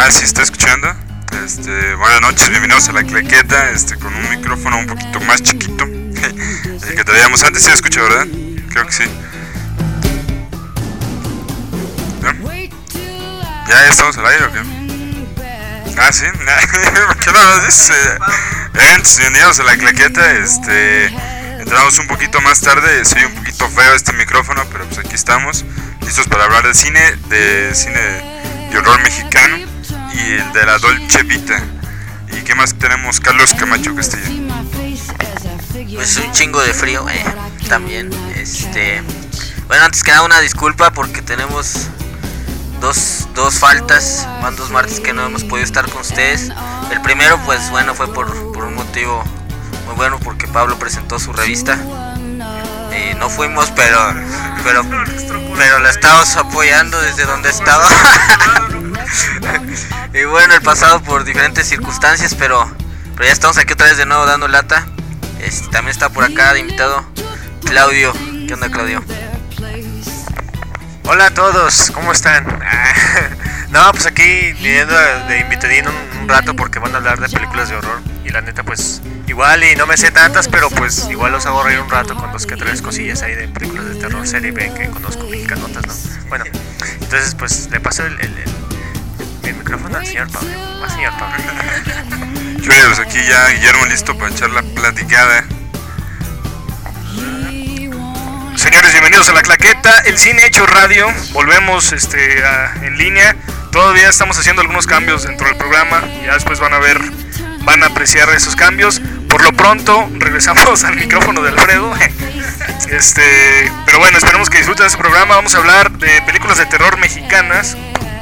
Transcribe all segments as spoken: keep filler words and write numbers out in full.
Ya, si está escuchando. Este, buenas noches, bienvenidos a La Claqueta, este, con un micrófono un poquito más chiquito el que traíamos antes. ¿Sí se escucha, verdad? Creo que sí. ¿No? ¿Ya, ya estamos al aire o qué? Ah, sí, ¿por qué no lo dices? Bien, bienvenidos a La Claqueta, este, entramos un poquito más tarde, soy un poquito feo este micrófono, pero pues aquí estamos, listos para hablar de cine, de cine de horror mexicano y el de la Dolce Vita. ¿Y qué más tenemos? Carlos Camacho Castillo. Pues un chingo de frío, eh, también, este, bueno, antes que nada una disculpa porque tenemos dos, dos faltas, van dos martes que no hemos podido estar con ustedes. El primero, pues bueno, fue por, por un motivo muy bueno, porque Pablo presentó su revista. Eh, no fuimos, pero, pero, pero la estamos apoyando desde donde estaba. Y bueno, el pasado por diferentes circunstancias, pero, pero ya estamos aquí otra vez de nuevo dando lata. Este, también está por acá de invitado Claudio. ¿Qué onda, Claudio? Hola a todos, ¿cómo están? No, pues aquí viniendo de invitadín un, un rato porque van a hablar de películas de horror. Y la neta, pues igual y no me sé tantas, pero pues igual los hago reír un rato con dos que tres cosillas ahí de películas de terror, serie B que conozco, mexicanotas, ¿no? Bueno, entonces pues le paso el, el, el, el micrófono al señor Pablo. Va, señor Pablo. Pues aquí ya Guillermo listo para echar la platicada. Señores, bienvenidos a La Claqueta, el cine hecho radio. Volvemos este, a, en línea. Todavía estamos haciendo algunos cambios dentro del programa. Ya después van a ver, van a apreciar esos cambios. Por lo pronto, regresamos al micrófono de Alfredo. Este, pero bueno, esperemos que disfruten de este programa. Vamos a hablar de películas de terror mexicanas.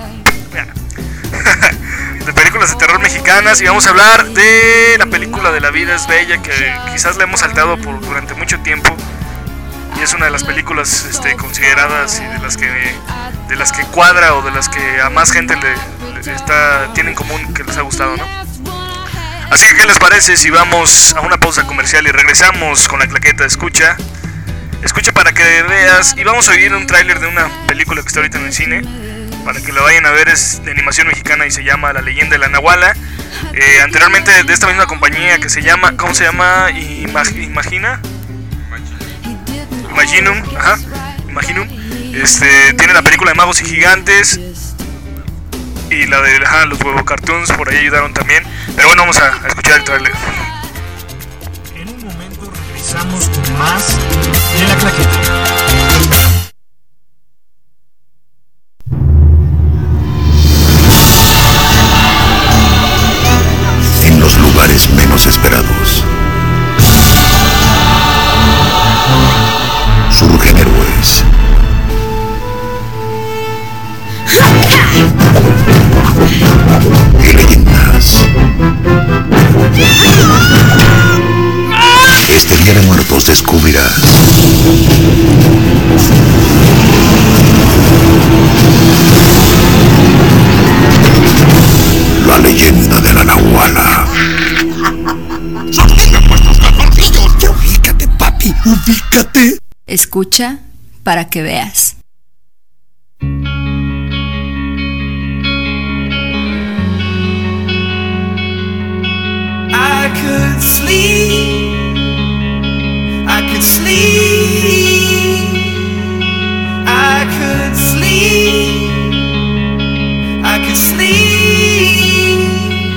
De películas de terror mexicanas. Y vamos a hablar de la película de La Vida es Bella, que quizás la hemos saltado por, durante mucho tiempo. Y es una de las películas este, consideradas y de las que de las que cuadra o de las que a más gente le, le está tiene en común que les ha gustado, ¿no? Así que ¿qué les parece si vamos a una pausa comercial y regresamos con La Claqueta? Escucha, escucha para que veas, y vamos a oír un tráiler de una película que está ahorita en el cine para que la vayan a ver. Es de animación mexicana y se llama La Leyenda de la Nahuala. Eh, anteriormente de esta misma compañía que se llama, ¿cómo se llama? Imag- Imagina. Imaginum, ajá, Imaginum, este, tiene la película de Magos y Gigantes y la de ajá, los Huevo Cartoons, por ahí ayudaron también. Pero bueno, vamos a, a escuchar el trailer. En un momento regresamos con más de La Claqueta. En los lugares menos esperados surgen héroes. Y leyendas. Este Día de Muertos descubrirás la leyenda de la Nahuala. ¡Sostenga vuestros calzoncillos! ¡Ya ubícate, papi! ¡Ubícate! Escucha para que veas. I could sleep, I could sleep, I could sleep, I could sleep.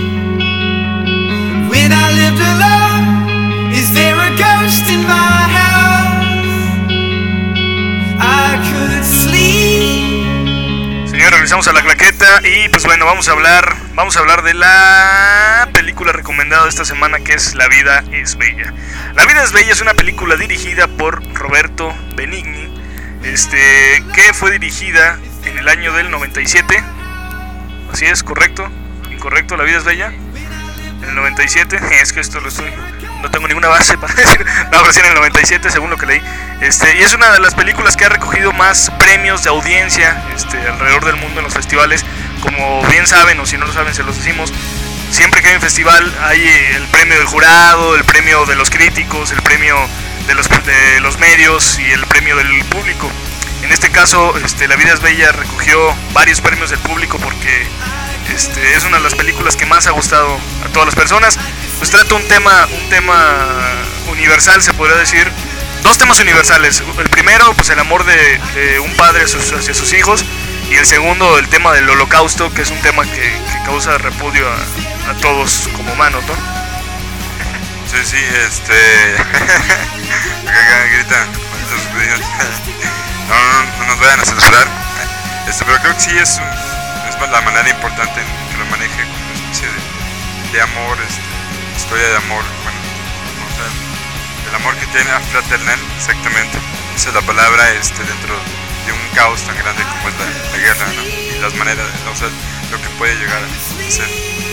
When I lived alone, is there a ghost in my house? I could sleep. Señores, regresamos a La Claqueta y pues bueno, vamos a hablar, vamos a hablar de la película recomendada de esta semana, que es La Vida es Bella. La Vida es Bella es una película dirigida por Roberto Benigni, este, que fue dirigida en el año del noventa y siete. Así es, correcto, incorrecto, La Vida es Bella en el noventa y siete. Es que esto lo estoy, no tengo ninguna base para decir, no, pero sí en el noventa y siete según lo que leí. Este, y es una de las películas que ha recogido más premios de audiencia este, alrededor del mundo en los festivales. Como bien saben, o si no lo saben se los decimos, siempre que hay un festival hay el premio del jurado, el premio de los críticos, el premio de los, de los medios y el premio del público. En este caso, este, La Vida es Bella recogió varios premios del público porque Este, es una de las películas que más ha gustado a todas las personas. Pues trata un tema, un tema universal, se podría decir. Dos temas universales. El primero, pues el amor de, de un padre hacia sus, hacia sus hijos. Y el segundo, el tema del holocausto, que es un tema que, que causa repudio a, a todos como humanos, ¿no? Sí, sí, este... acá gritan, no, no, no nos vayan a censurar. Este, pero creo que sí es, un, es la manera importante en que lo maneje como una especie de, de amor, este, historia de amor, bueno, o sea, el amor que tiene a fraternal, exactamente. Esa es la palabra, este, dentro de un caos tan grande como es la, la guerra, ¿no? Y las maneras, o sea, lo que puede llegar a ser.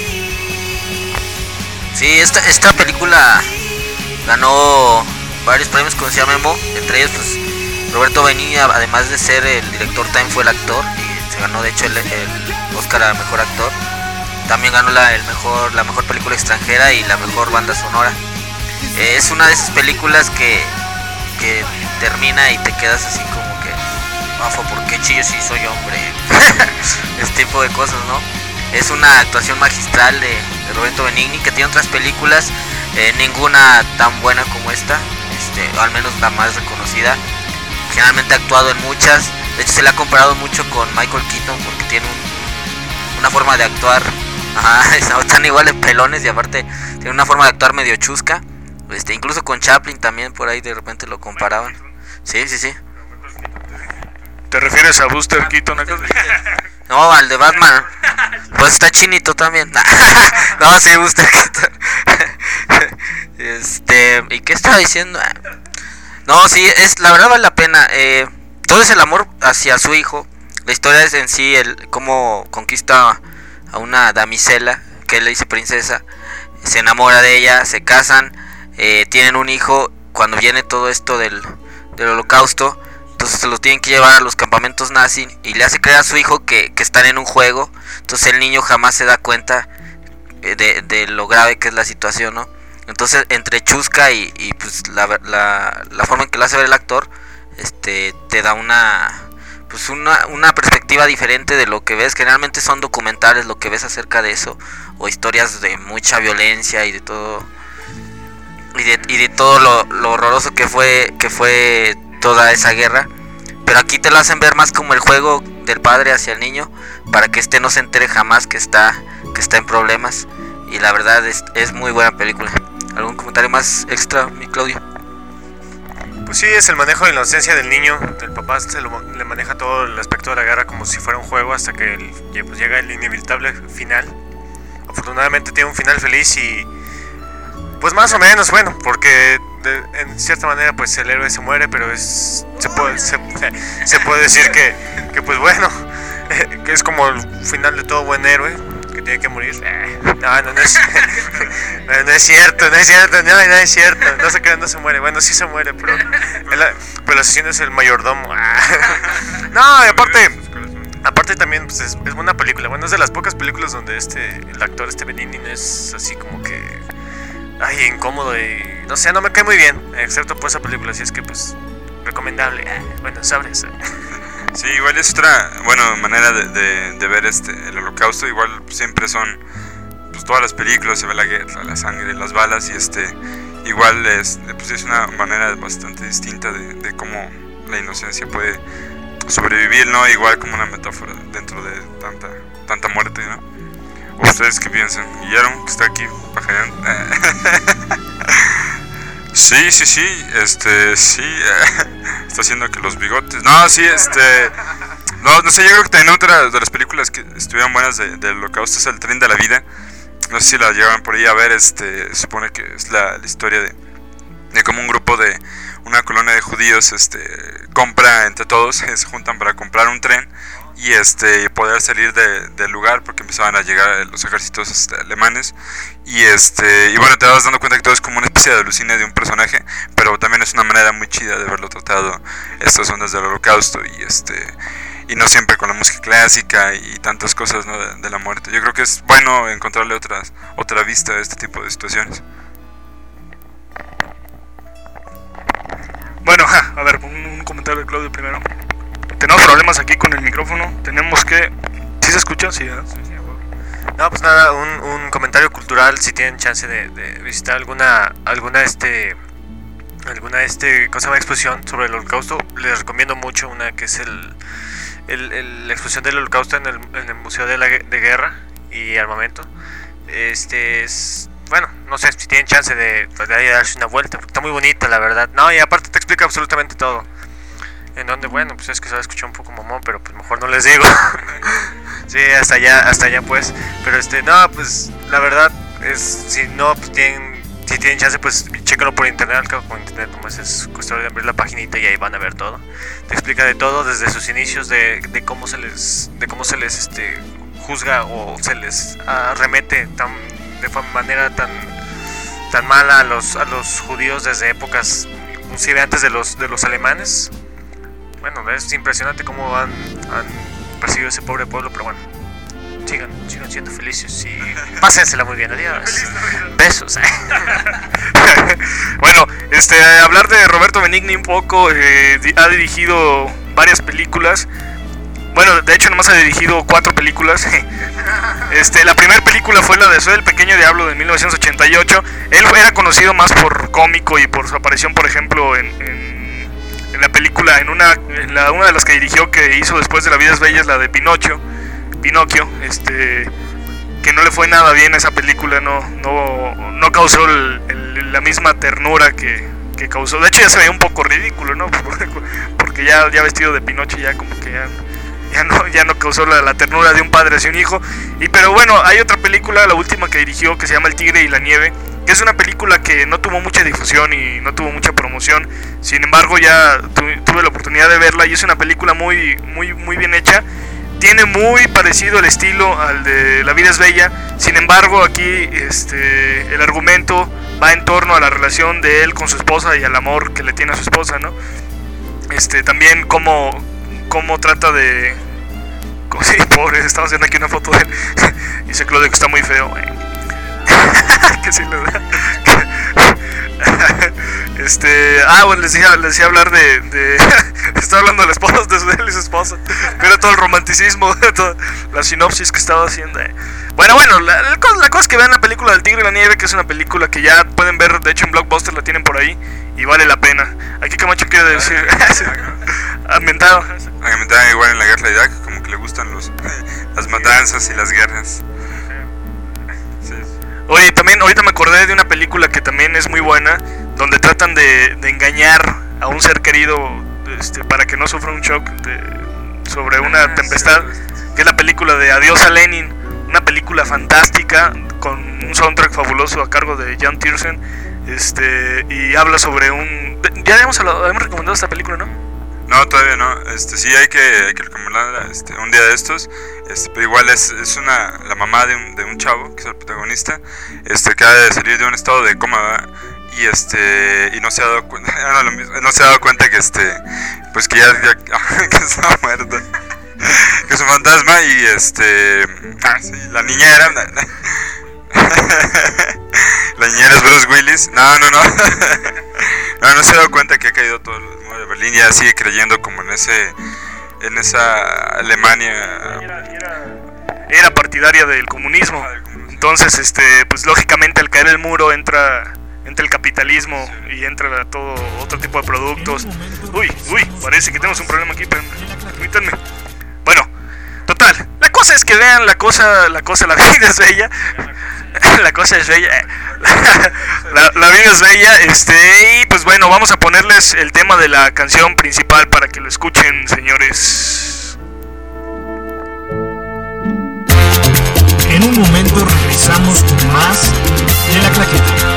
Sí, esta, esta película ganó varios premios, como decía Memo, entre ellos pues Roberto Benigni, además de ser el director, también fue el actor y se ganó de hecho el, el Oscar a mejor actor. También ganó la, el mejor, la mejor película extranjera y la mejor banda sonora. Eh, es una de esas películas que, que termina y te quedas así como que, Rafa, ¿por qué chillo si soy hombre? Este tipo de cosas, ¿no? Es una actuación magistral de, de Roberto Benigni, que tiene otras películas, eh, ninguna tan buena como esta, este, o al menos la más reconocida. Generalmente ha actuado en muchas, de hecho se le ha comparado mucho con Michael Keaton porque tiene un, una forma de actuar, ajá, están igual de pelones y aparte tiene una forma de actuar medio chusca, este, incluso con Chaplin también por ahí de repente lo comparaban. Sí, sí, sí. ¿Te refieres a Buster Keaton acá? No, al de Batman. Pues está chinito también. No, sí, Buster Keaton. Este, ¿y qué estaba diciendo? No, sí, es la verdad vale la pena. Eh, todo es el amor hacia su hijo. La historia es en sí el cómo conquista a una damisela que él le dice princesa. Se enamora de ella, se casan, eh, tienen un hijo. Cuando viene todo esto del, del holocausto, entonces se lo tienen que llevar a los campamentos nazi y le hace creer a su hijo que, que están en un juego. Entonces el niño jamás se da cuenta de, de lo grave que es la situación, ¿no? Entonces entre chusca y, y pues la, la, la forma en que lo hace ver el actor, este, te da una pues una, una perspectiva diferente de lo que ves. Generalmente son documentales lo que ves acerca de eso, o historias de mucha violencia y de todo y de, y de todo lo, lo horroroso que fue que fue toda esa guerra. Pero aquí te lo hacen ver más como el juego del padre hacia el niño, para que este no se entere jamás que está que está en problemas. Y la verdad es, es muy buena película. ¿Algún comentario más extra, mi Claudio? Pues sí, es el manejo de la inocencia del niño. El papá se lo, le maneja todo el aspecto de la guerra como si fuera un juego, hasta que el, pues llega el inevitable final. Afortunadamente tiene un final feliz y pues más o menos bueno, porque de, en cierta manera pues el héroe se muere, pero es se puede se, se puede decir que, que pues bueno, que es como el final de todo buen héroe, que tiene que morir. No, no, no es, no, no es cierto, no es cierto, no, no es cierto, no se queda, no se muere. Bueno, sí se muere, pero el, pero el asesino es el mayordomo. No, y aparte, aparte también pues es, es buena película. Bueno, es de las pocas películas donde este el actor este Benigni no es así como que ay, incómodo y no sé, no me cae muy bien, excepto por esa película, así es que pues recomendable. Bueno, sabes. Sí, igual es otra, bueno, manera de, de, de ver este el holocausto. Igual siempre son, pues todas las películas se ve la guerra, la sangre, las balas, y este igual es, pues es una manera bastante distinta de, de cómo la inocencia puede sobrevivir, ¿no? Igual como una metáfora dentro de tanta tanta muerte, ¿no? ¿Ustedes qué piensan? Guillermo, que está aquí pajareando. Sí, sí, sí, este, sí, está haciendo que los bigotes. No, sí, este, no, no sé, yo creo que también otra de las películas que estuvieron buenas de, del holocausto es El Tren de la Vida. No sé si la llevan por ahí a ver, este, se supone que es la, la historia de, de cómo un grupo de, una colonia de judíos, este, compra entre todos, se juntan para comprar un tren y este poder salir de, del lugar, porque empezaban a llegar los ejércitos este, alemanes, y este y bueno, te vas dando cuenta que todo es como una especie de alucine de un personaje, pero también es una manera muy chida de verlo tratado, estas ondas del holocausto, y este y no siempre con la música clásica y tantas cosas, ¿no? de, de la muerte. Yo creo que es bueno encontrarle otras otra vista a este tipo de situaciones. Bueno, ja, a ver, un, un comentario de Claudio primero. Tenemos problemas aquí con el micrófono. Tenemos que... ¿Sí se escucha? Sí, ¿eh? Sí, sí, No, pues nada, un, un comentario cultural, si tienen chance de, de visitar alguna, alguna este, alguna este, cosa llama exposición sobre el Holocausto, les recomiendo mucho una que es el, el, el la exposición del Holocausto en el, en el Museo de la de Guerra y Armamento. Este es, bueno, no sé si tienen chance de, de darse una vuelta, porque está muy bonita, la verdad. No, y aparte te explica absolutamente todo. En donde, bueno, pues es que se va a escuchar un poco mamón, pero pues mejor no les digo. Sí, hasta allá, hasta allá pues. Pero este, no, pues la verdad es, si no, pues tienen, si tienen chance, pues chécalo por internet, al cabo por internet, nomás es cuestión de abrir la paginita y ahí van a ver todo. Te explica de todo, desde sus inicios, de, de cómo se les, de cómo se les, este, juzga o se les arremete tan, de manera tan, tan mala a los, a los judíos desde épocas, inclusive antes de los, de los alemanes. Bueno, es impresionante cómo han, han perseguido ese pobre pueblo, pero bueno, sigan, sigan siendo felices y pásensela muy bien, adiós. Besos. Bueno, este, hablar de Roberto Benigni un poco, eh, ha dirigido varias películas. Bueno, de hecho nomás ha dirigido cuatro películas. Este, la primera película fue la de Soy el Pequeño Diablo de mil novecientos ochenta y ocho. Él era conocido más por cómico y por su aparición, por ejemplo, en, en en la película, en una en la, una de las que dirigió, que hizo después de La Vida es Bella, es la de Pinocho, Pinocchio, este, que no le fue nada bien esa película, no no no causó el, el, la misma ternura que, que causó. De hecho ya se veía un poco ridículo, ¿no? Porque ya, ya vestido de Pinocho ya como que ya, ya no ya no causó la, la ternura de un padre hacia un hijo. Y pero bueno, hay otra película, la última que dirigió, que se llama El Tigre y la Nieve, que es una película que no tuvo mucha difusión y no tuvo mucha promoción. Sin embargo, ya tu, tuve la oportunidad de verla y es una película muy muy muy bien hecha. Tiene muy parecido el estilo al de La Vida es Bella. Sin embargo, aquí este el argumento va en torno a la relación de él con su esposa y al amor que le tiene a su esposa, ¿no? Este también cómo cómo trata de, como si, pobre, estamos viendo aquí una foto de él. Dice Claudio que está muy feo, eh. Que sí le da. Este, ah, bueno, les decía, les decía hablar de, de estaba hablando de la esposa, de él y su esposa, pero todo el romanticismo, toda la sinopsis que estaba haciendo. Eh. Bueno, bueno, la, la, cosa, la cosa es que vean la película del Tigre y la Nieve, que es una película que ya pueden ver, de hecho en Blockbuster la tienen por ahí y vale la pena. Aquí Camacho quiere decir, ambientado. Ambientado igual en la guerra de Irak, como que le gustan los las matanzas y las guerras. Oye, también ahorita me acordé de una película que también es muy buena, donde tratan de, de engañar a un ser querido, este, para que no sufra un shock de, sobre una tempestad, que es la película de Adiós a Lenin, una película fantástica con un soundtrack fabuloso a cargo de Jan Tiersen, este, y habla sobre un... Ya habíamos, hablado, habíamos recomendado esta película, ¿no? No, todavía no. Este, sí hay que, hay que recomendarla este, un día de estos. Este, pero igual es, es una la mamá de un, de un chavo que es el protagonista, este, que acaba de salir de un estado de coma, ¿verdad? Y este y no se ha dado cuenta, no, lo mismo, no se ha dado cuenta que este, pues que ya, ya que está muerto, que es un fantasma. Y este, ah, sí, la niñera, la niñera es Bruce Willis. No, no, no. No, no se ha dado cuenta que ha caído todo el muro de Berlín. Ya sigue creyendo como en ese, en esa Alemania. Era, era, era partidaria del comunismo. Entonces, este, pues lógicamente al caer el muro entra, entra el capitalismo y entra todo otro tipo de productos. Uy, uy, parece que tenemos un problema aquí. Permítanme. Bueno, total. La cosa es que vean la cosa, la cosa, la vida es bella. La cosa es bella. La, la vida es bella. Este, y pues bueno, vamos a ponerles el tema de la canción principal para que lo escuchen, señores. En un momento regresamos con más de La Claqueta.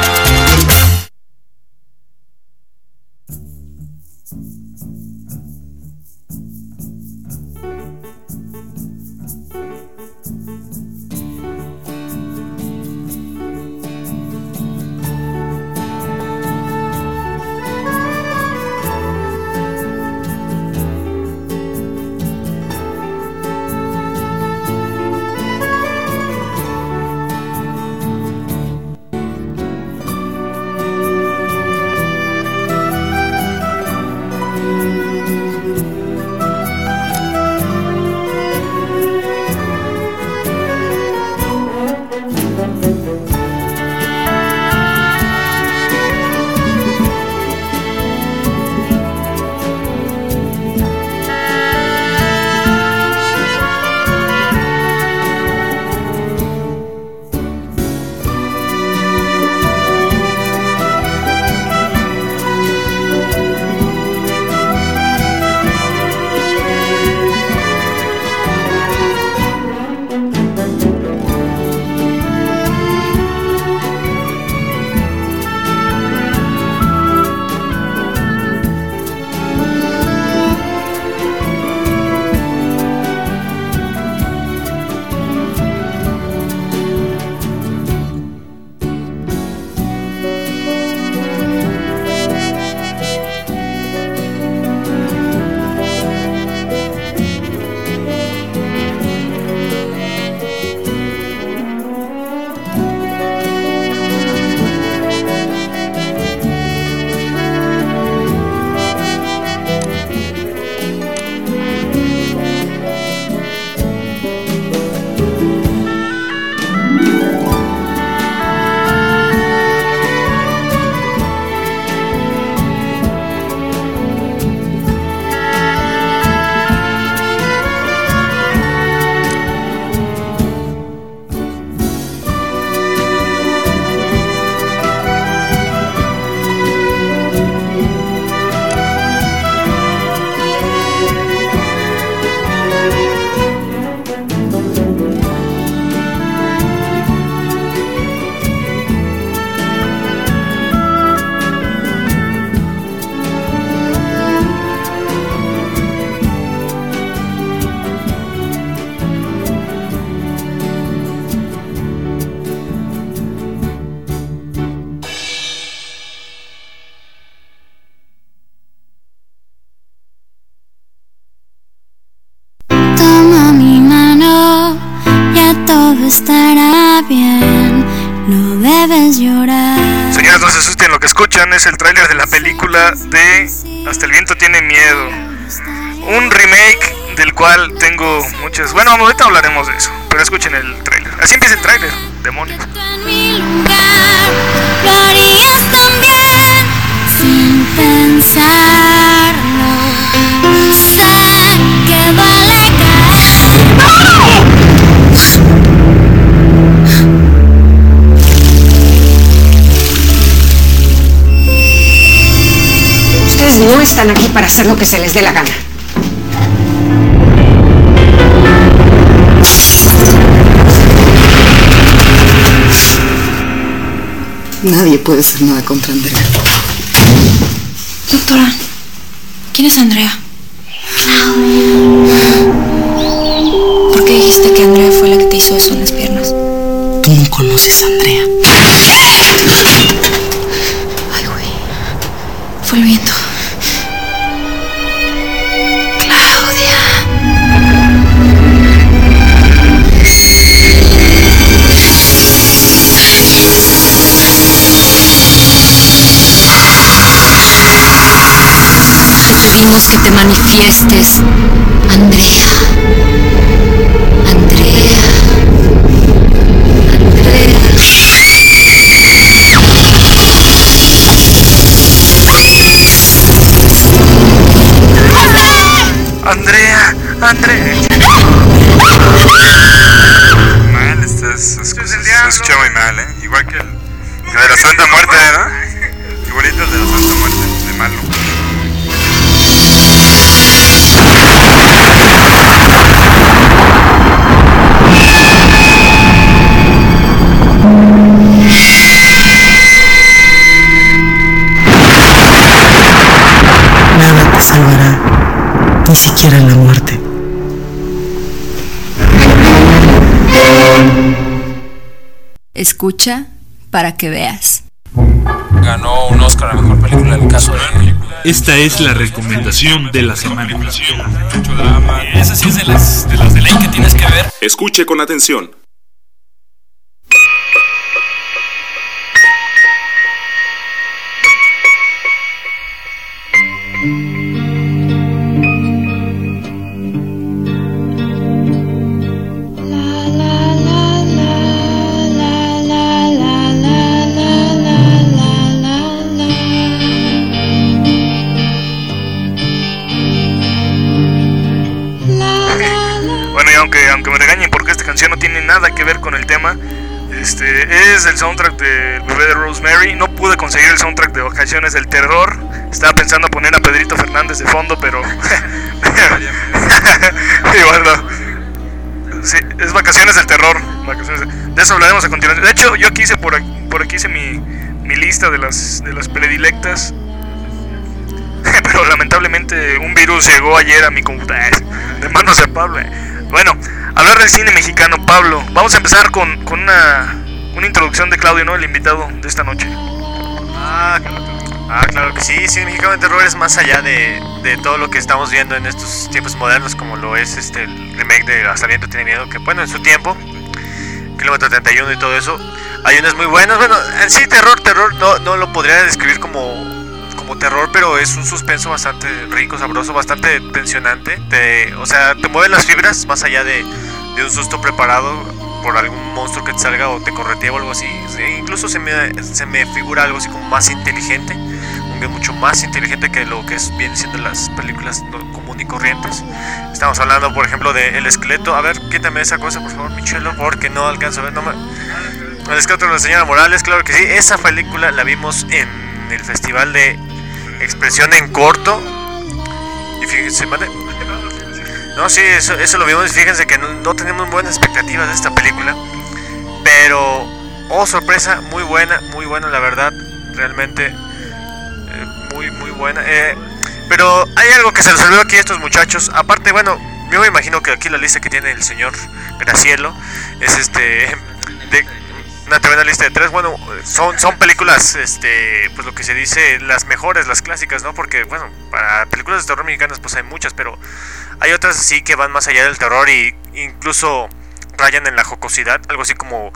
bien, no debes llorar. Señores, no se asusten, lo que escuchan es el tráiler de la película de Hasta el viento tiene miedo. Un remake del cual tengo muchas... Bueno, ahorita hablaremos de eso, pero escuchen el tráiler. Así empieza el tráiler, demonios. En mi lugar, lo harías también, sin pensarlo. Sé que duele caer. Ustedes no están aquí para hacer lo que se les dé la gana. Nadie puede hacer nada contra Andrea. Doctora, ¿quién es Andrea? ¿Por qué dijiste que Andrea fue la que te hizo eso en las piernas? Tú no conoces a Andrea. Ay, güey. Fue el viento. Requerimos que te manifiestes, Andrea. Andrea. Andrea. Andrea, Andrea. Mal, estás, se escucha muy mal, ¿eh? Igual que el que de la Santa Muerte, ¿no? Igualito el de la Santa Muerte, de malo. Nada te salvará, ni siquiera la muerte. Escucha para que veas. Ganó un Oscar a la mejor película del caso de... Esta es la recomendación de la semana. Esa sí es de las de las de ley que tienes que ver. Escuche con atención. Aunque me regañen porque esta canción no tiene nada que ver con el tema, este es el soundtrack de Bebé de Rosemary. No pude conseguir el soundtrack de Vacaciones del Terror. Estaba pensando poner a Pedrito Fernández de fondo, pero igual no. Sí, es Vacaciones del Terror. Vacaciones de... de eso hablaremos a continuación. De hecho, yo aquí hice por aquí, por aquí hice mi, mi lista de las de las predilectas. Pero lamentablemente un virus llegó ayer a mi computadora de manos de Pablo. Bueno, hablar del cine mexicano, Pablo. Vamos a empezar con, con una, una introducción de Claudio, ¿no? El invitado de esta noche. Ah, ah, claro que sí. Cine mexicano de terror es más allá de, de todo lo que estamos viendo en estos tiempos modernos, como lo es este el remake de Hasta el viento tiene miedo, que bueno, en su tiempo, Kilómetro treinta y uno y todo eso, hay unas muy buenas. Bueno, en sí terror, terror no, no lo podría describir como... como terror, pero es un suspenso bastante rico, sabroso, bastante tensionante. Te, o sea, te mueven las fibras más allá de, de un susto preparado por algún monstruo que te salga o te corretea o algo así. E incluso se me, se me figura algo así como más inteligente, un guion mucho más inteligente que lo que es, vienen siendo las películas común y corrientes. Estamos hablando, por ejemplo, de El Esqueleto. A ver, quítame esa cosa, por favor, Michelo, porque no alcanzo a ver. No me... El Esqueleto de la señora Morales, claro que sí. Esa película la vimos en el festival de Expresión en Corto. Y fíjense, ¿vale? No, sí, eso, eso lo vimos. Fíjense que no, no tenemos buenas expectativas de esta película, pero, oh sorpresa, muy buena, muy buena la verdad. Realmente eh, muy, muy buena. eh, Pero hay algo que se les olvidó aquí a estos muchachos. Aparte, bueno, yo me imagino que aquí la lista que tiene el señor Gracielo es este de una tremenda lista de tres. Bueno, son, son películas, este, pues lo que se dice, las mejores, las clásicas, ¿no? Porque, bueno, para películas de terror mexicanas pues hay muchas, pero hay otras sí que van más allá del terror y incluso rayan en la jocosidad. Algo así como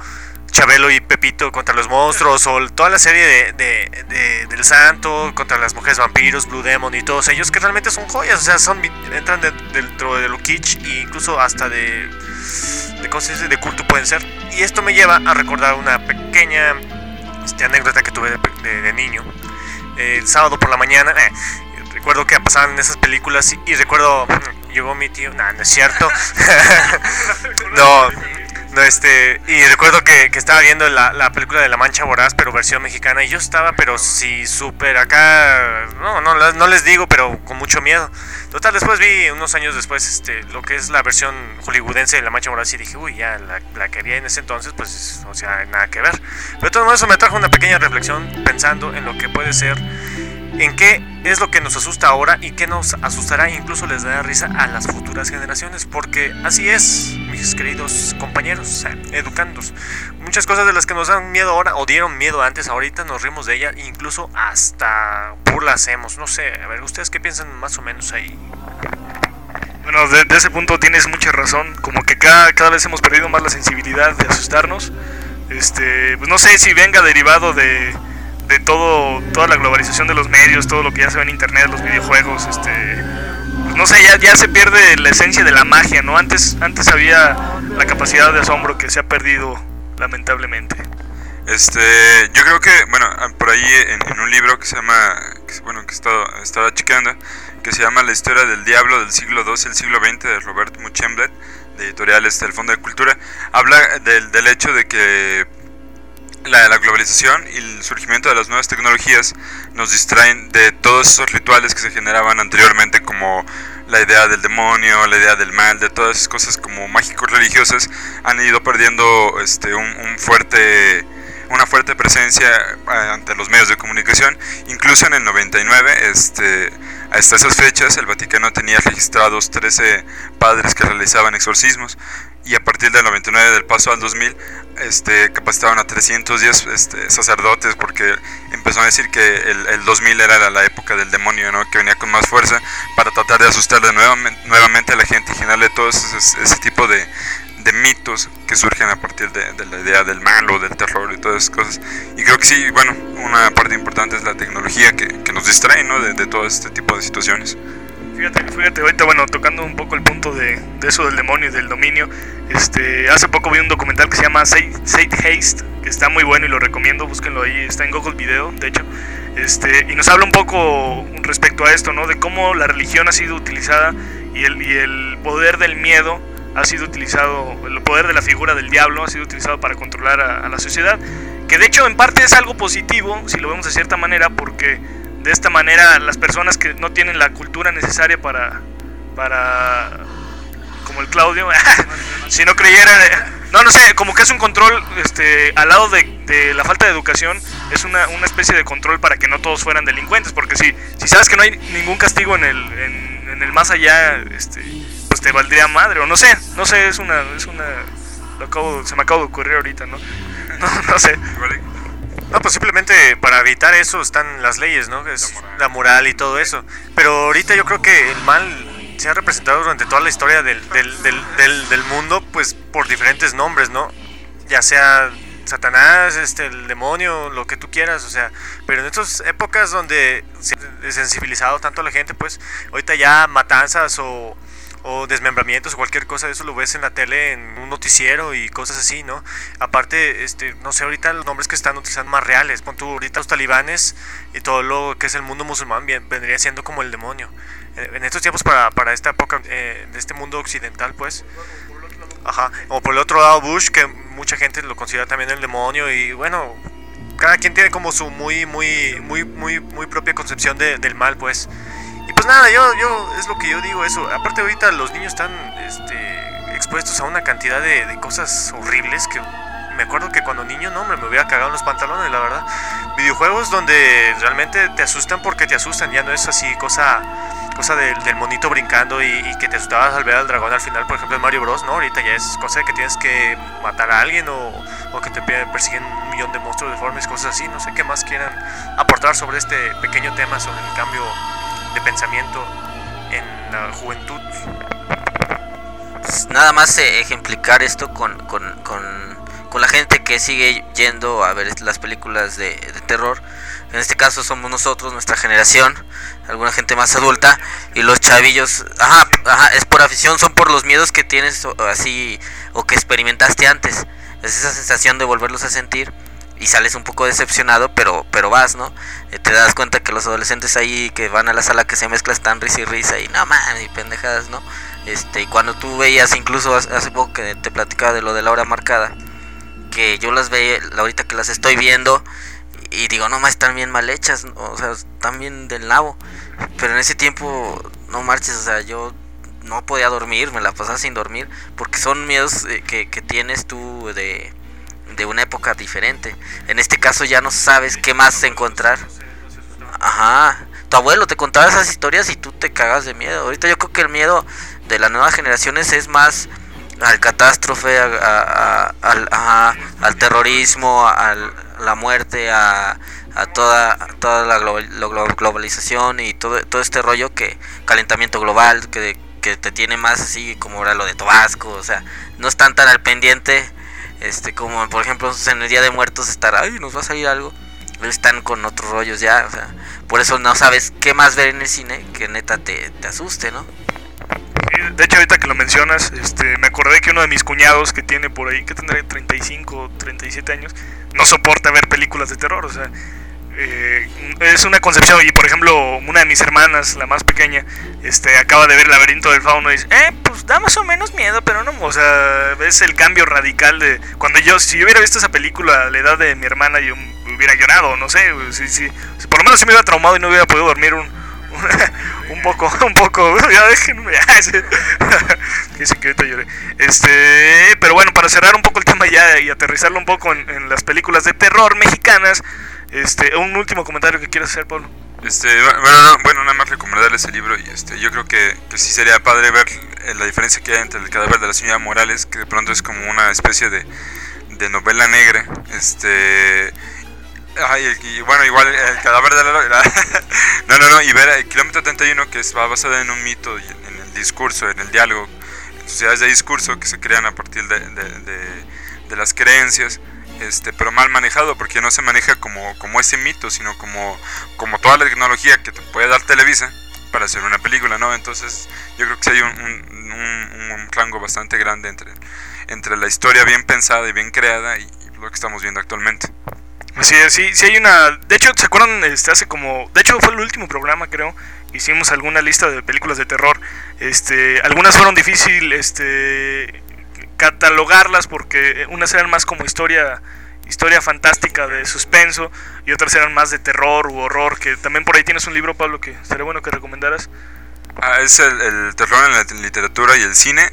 Chabelo y Pepito contra los monstruos, o toda la serie de, de, de, del Santo contra las mujeres vampiros, Blue Demon y todos ellos, que realmente son joyas, o sea, son entran de, dentro de lo kitsch e incluso hasta de, de cosas de culto pueden ser. Y esto me lleva a recordar una pequeña este, anécdota que tuve de, de, de niño. Eh, el sábado por la mañana, eh, recuerdo que pasaban esas películas y, y recuerdo, llegó mi tío, nah, no es cierto, no, no, este, y recuerdo que, que estaba viendo la, la película de La Mancha Voraz, pero versión mexicana, y yo estaba, pero sí, súper acá, no, no, no les digo, pero con mucho miedo. Total, después vi, unos años después, este, lo que es la versión hollywoodense de La Mancha Voraz, y dije, uy, ya, la, la que vi en ese entonces, pues, o sea, nada que ver. Pero de todos modos, eso me trajo una pequeña reflexión, pensando en lo que puede ser, en qué es lo que nos asusta ahora y qué nos asustará e incluso les dará risa a las futuras generaciones, porque así es, mis queridos compañeros, educandos. Muchas cosas de las que nos dan miedo ahora o dieron miedo antes, ahorita nos rimos de ella e incluso hasta burla hacemos. No sé, a ver, ¿ustedes qué piensan más o menos ahí? Bueno, de, de ese punto tienes mucha razón, como que cada, cada vez hemos perdido más la sensibilidad de asustarnos. Este, pues no sé si venga derivado de de todo toda la globalización de los medios, todo lo que ya se ve en internet, los videojuegos, este, pues no sé, ya, ya se pierde la esencia de la magia, ¿no? Antes antes había la capacidad de asombro que se ha perdido lamentablemente. Este, yo creo que, bueno, por ahí en, en un libro que se llama, que, bueno, que estaba, estaba chequeando, que se llama La historia del diablo del siglo doce al siglo veinte, de Robert Muchemblet, de editorial este, el Fondo de Cultura, habla del, del hecho de que La, la globalización y el surgimiento de las nuevas tecnologías nos distraen de todos esos rituales que se generaban anteriormente, como la idea del demonio, la idea del mal, de todas esas cosas como mágicos religiosas, han ido perdiendo este un, un fuerte una fuerte presencia ante los medios de comunicación. Incluso en el noventa y nueve, este, hasta esas fechas, el Vaticano tenía registrados trece padres que realizaban exorcismos, y a partir del noventa y nueve, del paso al dos mil, este, capacitaron a trescientos diez este, sacerdotes, porque empezó a decir que el, el dos mil era la, la época del demonio, ¿no? Que venía con más fuerza para tratar de asustarle nuevamente, nuevamente a la gente y generarle todo ese, ese tipo de, de mitos que surgen a partir de, de la idea del malo, del terror y todas esas cosas. Y creo que sí, bueno, una parte importante es la tecnología que, que nos distrae, ¿no? de, de todo este tipo de situaciones. Fíjate, fíjate, ahorita, bueno, tocando un poco el punto de, de eso del demonio y del dominio, este, hace poco vi un documental que se llama Satan Haste, que está muy bueno y lo recomiendo, búsquenlo ahí, está en Google Video, de hecho, este, y nos habla un poco respecto a esto, ¿no? De cómo la religión ha sido utilizada y el, y el poder del miedo ha sido utilizado, el poder de la figura del diablo ha sido utilizado para controlar a, a la sociedad, que de hecho en parte es algo positivo, si lo vemos de cierta manera, porque de esta manera las personas que no tienen la cultura necesaria para, para como el Claudio, si no creyera, no, no sé, como que es un control, este, al lado de, de la falta de educación, es una, una especie de control para que no todos fueran delincuentes, porque si, si sabes que no hay ningún castigo en el, en, en el más allá, este, pues te valdría madre, o no sé, no sé, es una, es una, lo acabo, se me acaba de ocurrir ahorita, ¿no? No, no sé. No, pues simplemente para evitar eso están las leyes, ¿no? Que es la moral. la moral y todo eso. Pero ahorita yo creo que el mal se ha representado durante toda la historia del, del, del, del, del mundo, pues por diferentes nombres, ¿no? Ya sea Satanás, este, el demonio, lo que tú quieras, o sea, pero en estas épocas donde se ha sensibilizado tanto a la gente, pues ahorita ya matanzas o... o desmembramientos o cualquier cosa de eso lo ves en la tele, en un noticiero y cosas así, ¿no? Aparte, este, no sé, ahorita los nombres que están utilizando más reales, pon tú ahorita los talibanes y todo lo que es el mundo musulmán bien, vendría siendo como el demonio. En estos tiempos para, para esta época eh, de este mundo occidental, pues, ajá, o por el otro lado Bush, que mucha gente lo considera también el demonio, y bueno, cada quien tiene como su muy, muy, muy, muy, muy propia concepción de, del mal, pues. Y pues nada, yo, yo, es lo que yo digo eso. Aparte ahorita los niños están este, expuestos a una cantidad de, de cosas horribles que me acuerdo que cuando niño, no, hombre, me hubiera cagado en los pantalones, la verdad. Videojuegos donde realmente te asustan porque te asustan, ya no es así cosa, cosa del, del monito brincando y, y que te asustabas al ver al dragón al final, por ejemplo en Mario Bros, ¿no? Ahorita ya es cosa de que tienes que matar a alguien o, o que te persiguen un millón de monstruos deformes, cosas así. No sé qué más quieran aportar sobre este pequeño tema, sobre el cambio de pensamiento en la juventud. Nada más eh, ejemplificar esto con, con, con, con la gente que sigue yendo a ver las películas de, de terror. En este caso somos nosotros, nuestra generación, alguna gente más adulta, y los chavillos, ajá, ajá, es por afición, son por los miedos que tienes o, así, o que experimentaste antes. Es esa sensación de volverlos a sentir y sales un poco decepcionado, pero pero vas, ¿no? Eh, te das cuenta que los adolescentes ahí que van a la sala que se mezcla están risa y risa y no man, y pendejadas, ¿no? Este, y cuando tú veías, incluso hace poco que te platicaba de lo de la hora marcada, que yo las veía, ahorita que las estoy viendo, y digo, no más, están bien mal hechas, o sea, están bien del nabo. Pero en ese tiempo, no marches, o sea, yo no podía dormir, me la pasaba sin dormir, porque son miedos eh, que, que tienes tú de, de una época diferente. En este caso ya no sabes qué más encontrar. Ajá, tu abuelo te contaba esas historias y tú te cagas de miedo. Ahorita yo creo que el miedo de las nuevas generaciones es más al catástrofe, a, a, a, al, a, al terrorismo, a la muerte, a, a toda, a toda la global, globalización y todo, todo este rollo, que calentamiento global, que, que te tiene más así como ahora lo de Tabasco. O sea, no están tan al pendiente, este, como por ejemplo en el Día de Muertos estar, ay, nos va a salir algo. Están con otros rollos ya, o sea, por eso no sabes qué más ver en el cine que neta te, te asuste, ¿no? De hecho, ahorita que lo mencionas, este, me acordé que uno de mis cuñados, que tiene por ahí, que tendrá treinta y cinco, treinta y siete años, no soporta ver películas de terror. O sea, eh, es una concepción. Y por ejemplo, una de mis hermanas, la más pequeña, este, acaba de ver El laberinto del fauno y dice, eh, pues da más o menos miedo, pero no, o sea, ves el cambio radical de cuando yo, si yo hubiera visto esa película a la edad de mi hermana, yo hubiera llorado, no sé, si, si, si por lo menos si me hubiera traumado y no hubiera podido dormir un un poco, un poco, ya déjenme, ya, ese, que secreto lloré. Este, pero bueno, para cerrar un poco el tema ya y aterrizarlo un poco en, en las películas de terror mexicanas, este, un último comentario que quieras hacer, Pablo. Este, bueno, no, bueno, nada más recomendarles el libro y este, yo creo que, que sí sería padre ver la diferencia que hay entre El cadáver de la señora Morales, que de pronto es como una especie de, de novela negra, este... Ay, y, y bueno, igual el cadáver de la... la no, no, no, y ver el Kilómetro treinta y uno, que es, va basado en un mito, y en, en el discurso, en el diálogo, en sociedades de discurso que se crean a partir de, de, de, de las creencias, este, pero mal manejado, porque no se maneja como, como ese mito, sino como, como toda la tecnología que te puede dar Televisa para hacer una película, ¿no? Entonces yo creo que sí hay un, un, un, un rango bastante grande entre, entre la historia bien pensada y bien creada y, y lo que estamos viendo actualmente. Así es, sí, sí hay una... De hecho, ¿se acuerdan? Este, hace como... De hecho, fue el último programa, creo. Hicimos alguna lista de películas de terror. Este, algunas fueron difíciles este, catalogarlas porque unas eran más como historia historia fantástica de suspenso y otras eran más de terror u horror. Que también por ahí tienes un libro, Pablo, que sería bueno que recomendaras. Ah, es el, el terror en la literatura y el cine.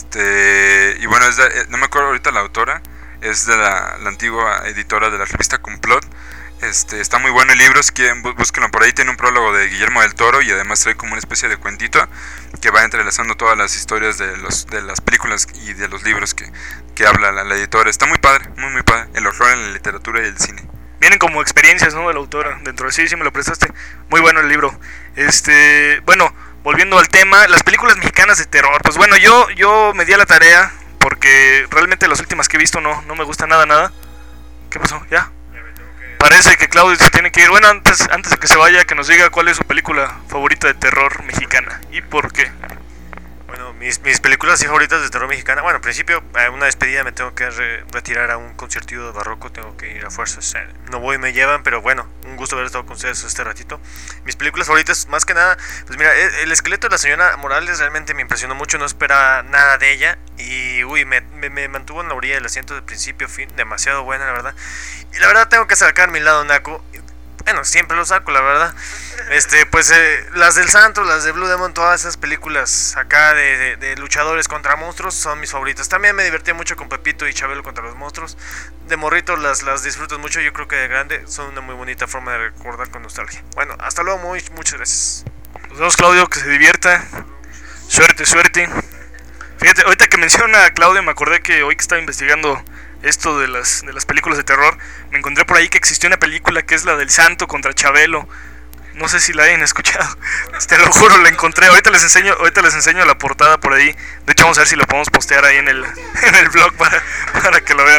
Este, y bueno, es de, no me acuerdo ahorita la autora. Es de la, la antigua editora de la revista Complot. Este, está muy bueno el libro, si quieren búsquenlo por ahí. Tiene un prólogo de Guillermo del Toro y además trae como una especie de cuentito que va entrelazando todas las historias de los de las películas y de los libros que, que habla la, la editora. Está muy padre, muy muy padre, el horror en la literatura y el cine. Vienen como experiencias, ¿no?, de la autora dentro de sí, sí me lo prestaste. Muy bueno el libro. Este, bueno, volviendo al tema, las películas mexicanas de terror. Pues bueno, yo yo me di a la tarea porque realmente las últimas que he visto no, no me gusta nada, nada. ¿Qué pasó? ¿Ya? Parece que Claudio se tiene que ir. Bueno, antes, antes de que se vaya, que nos diga cuál es su película favorita de terror mexicana y por qué. Bueno, mis, mis películas favoritas de terror mexicana. Bueno, al principio, a una despedida me tengo que re retirar a un conciertillo de barroco. Tengo que ir a fuerzas. No voy, me llevan, pero bueno, un gusto haber estado con ustedes este ratito. Mis películas favoritas, más que nada, pues mira, el, el esqueleto de la señora Morales realmente me impresionó mucho. No esperaba nada de ella. Y uy, me, me, me mantuvo en la orilla del asiento de principio a fin. Demasiado buena, la verdad. Y la verdad tengo que sacar mi lado naco. Bueno, siempre lo saco, la verdad. Este, pues eh, las del Santo, las de Blue Demon, todas esas películas acá de, de, de luchadores contra monstruos son mis favoritas. También me divertí mucho con Pepito y Chabelo contra los monstruos. De morrito las, las disfruto mucho. Yo creo que de grande son una muy bonita forma de recordar con nostalgia. Bueno, hasta luego, muy, muchas gracias. Nos vemos, Claudio, que se divierta. Suerte, suerte. Fíjate, ahorita que menciona a Claudio, me acordé que hoy que estaba investigando esto de las, de las películas de terror, me encontré por ahí que existió una película que es la del Santo contra Chabelo. No sé si la hayan escuchado. Te lo juro, la encontré. Ahorita les enseño, ahorita les enseño la portada por ahí. De hecho, vamos a ver si lo podemos postear ahí en el, en el blog para, para que lo vean.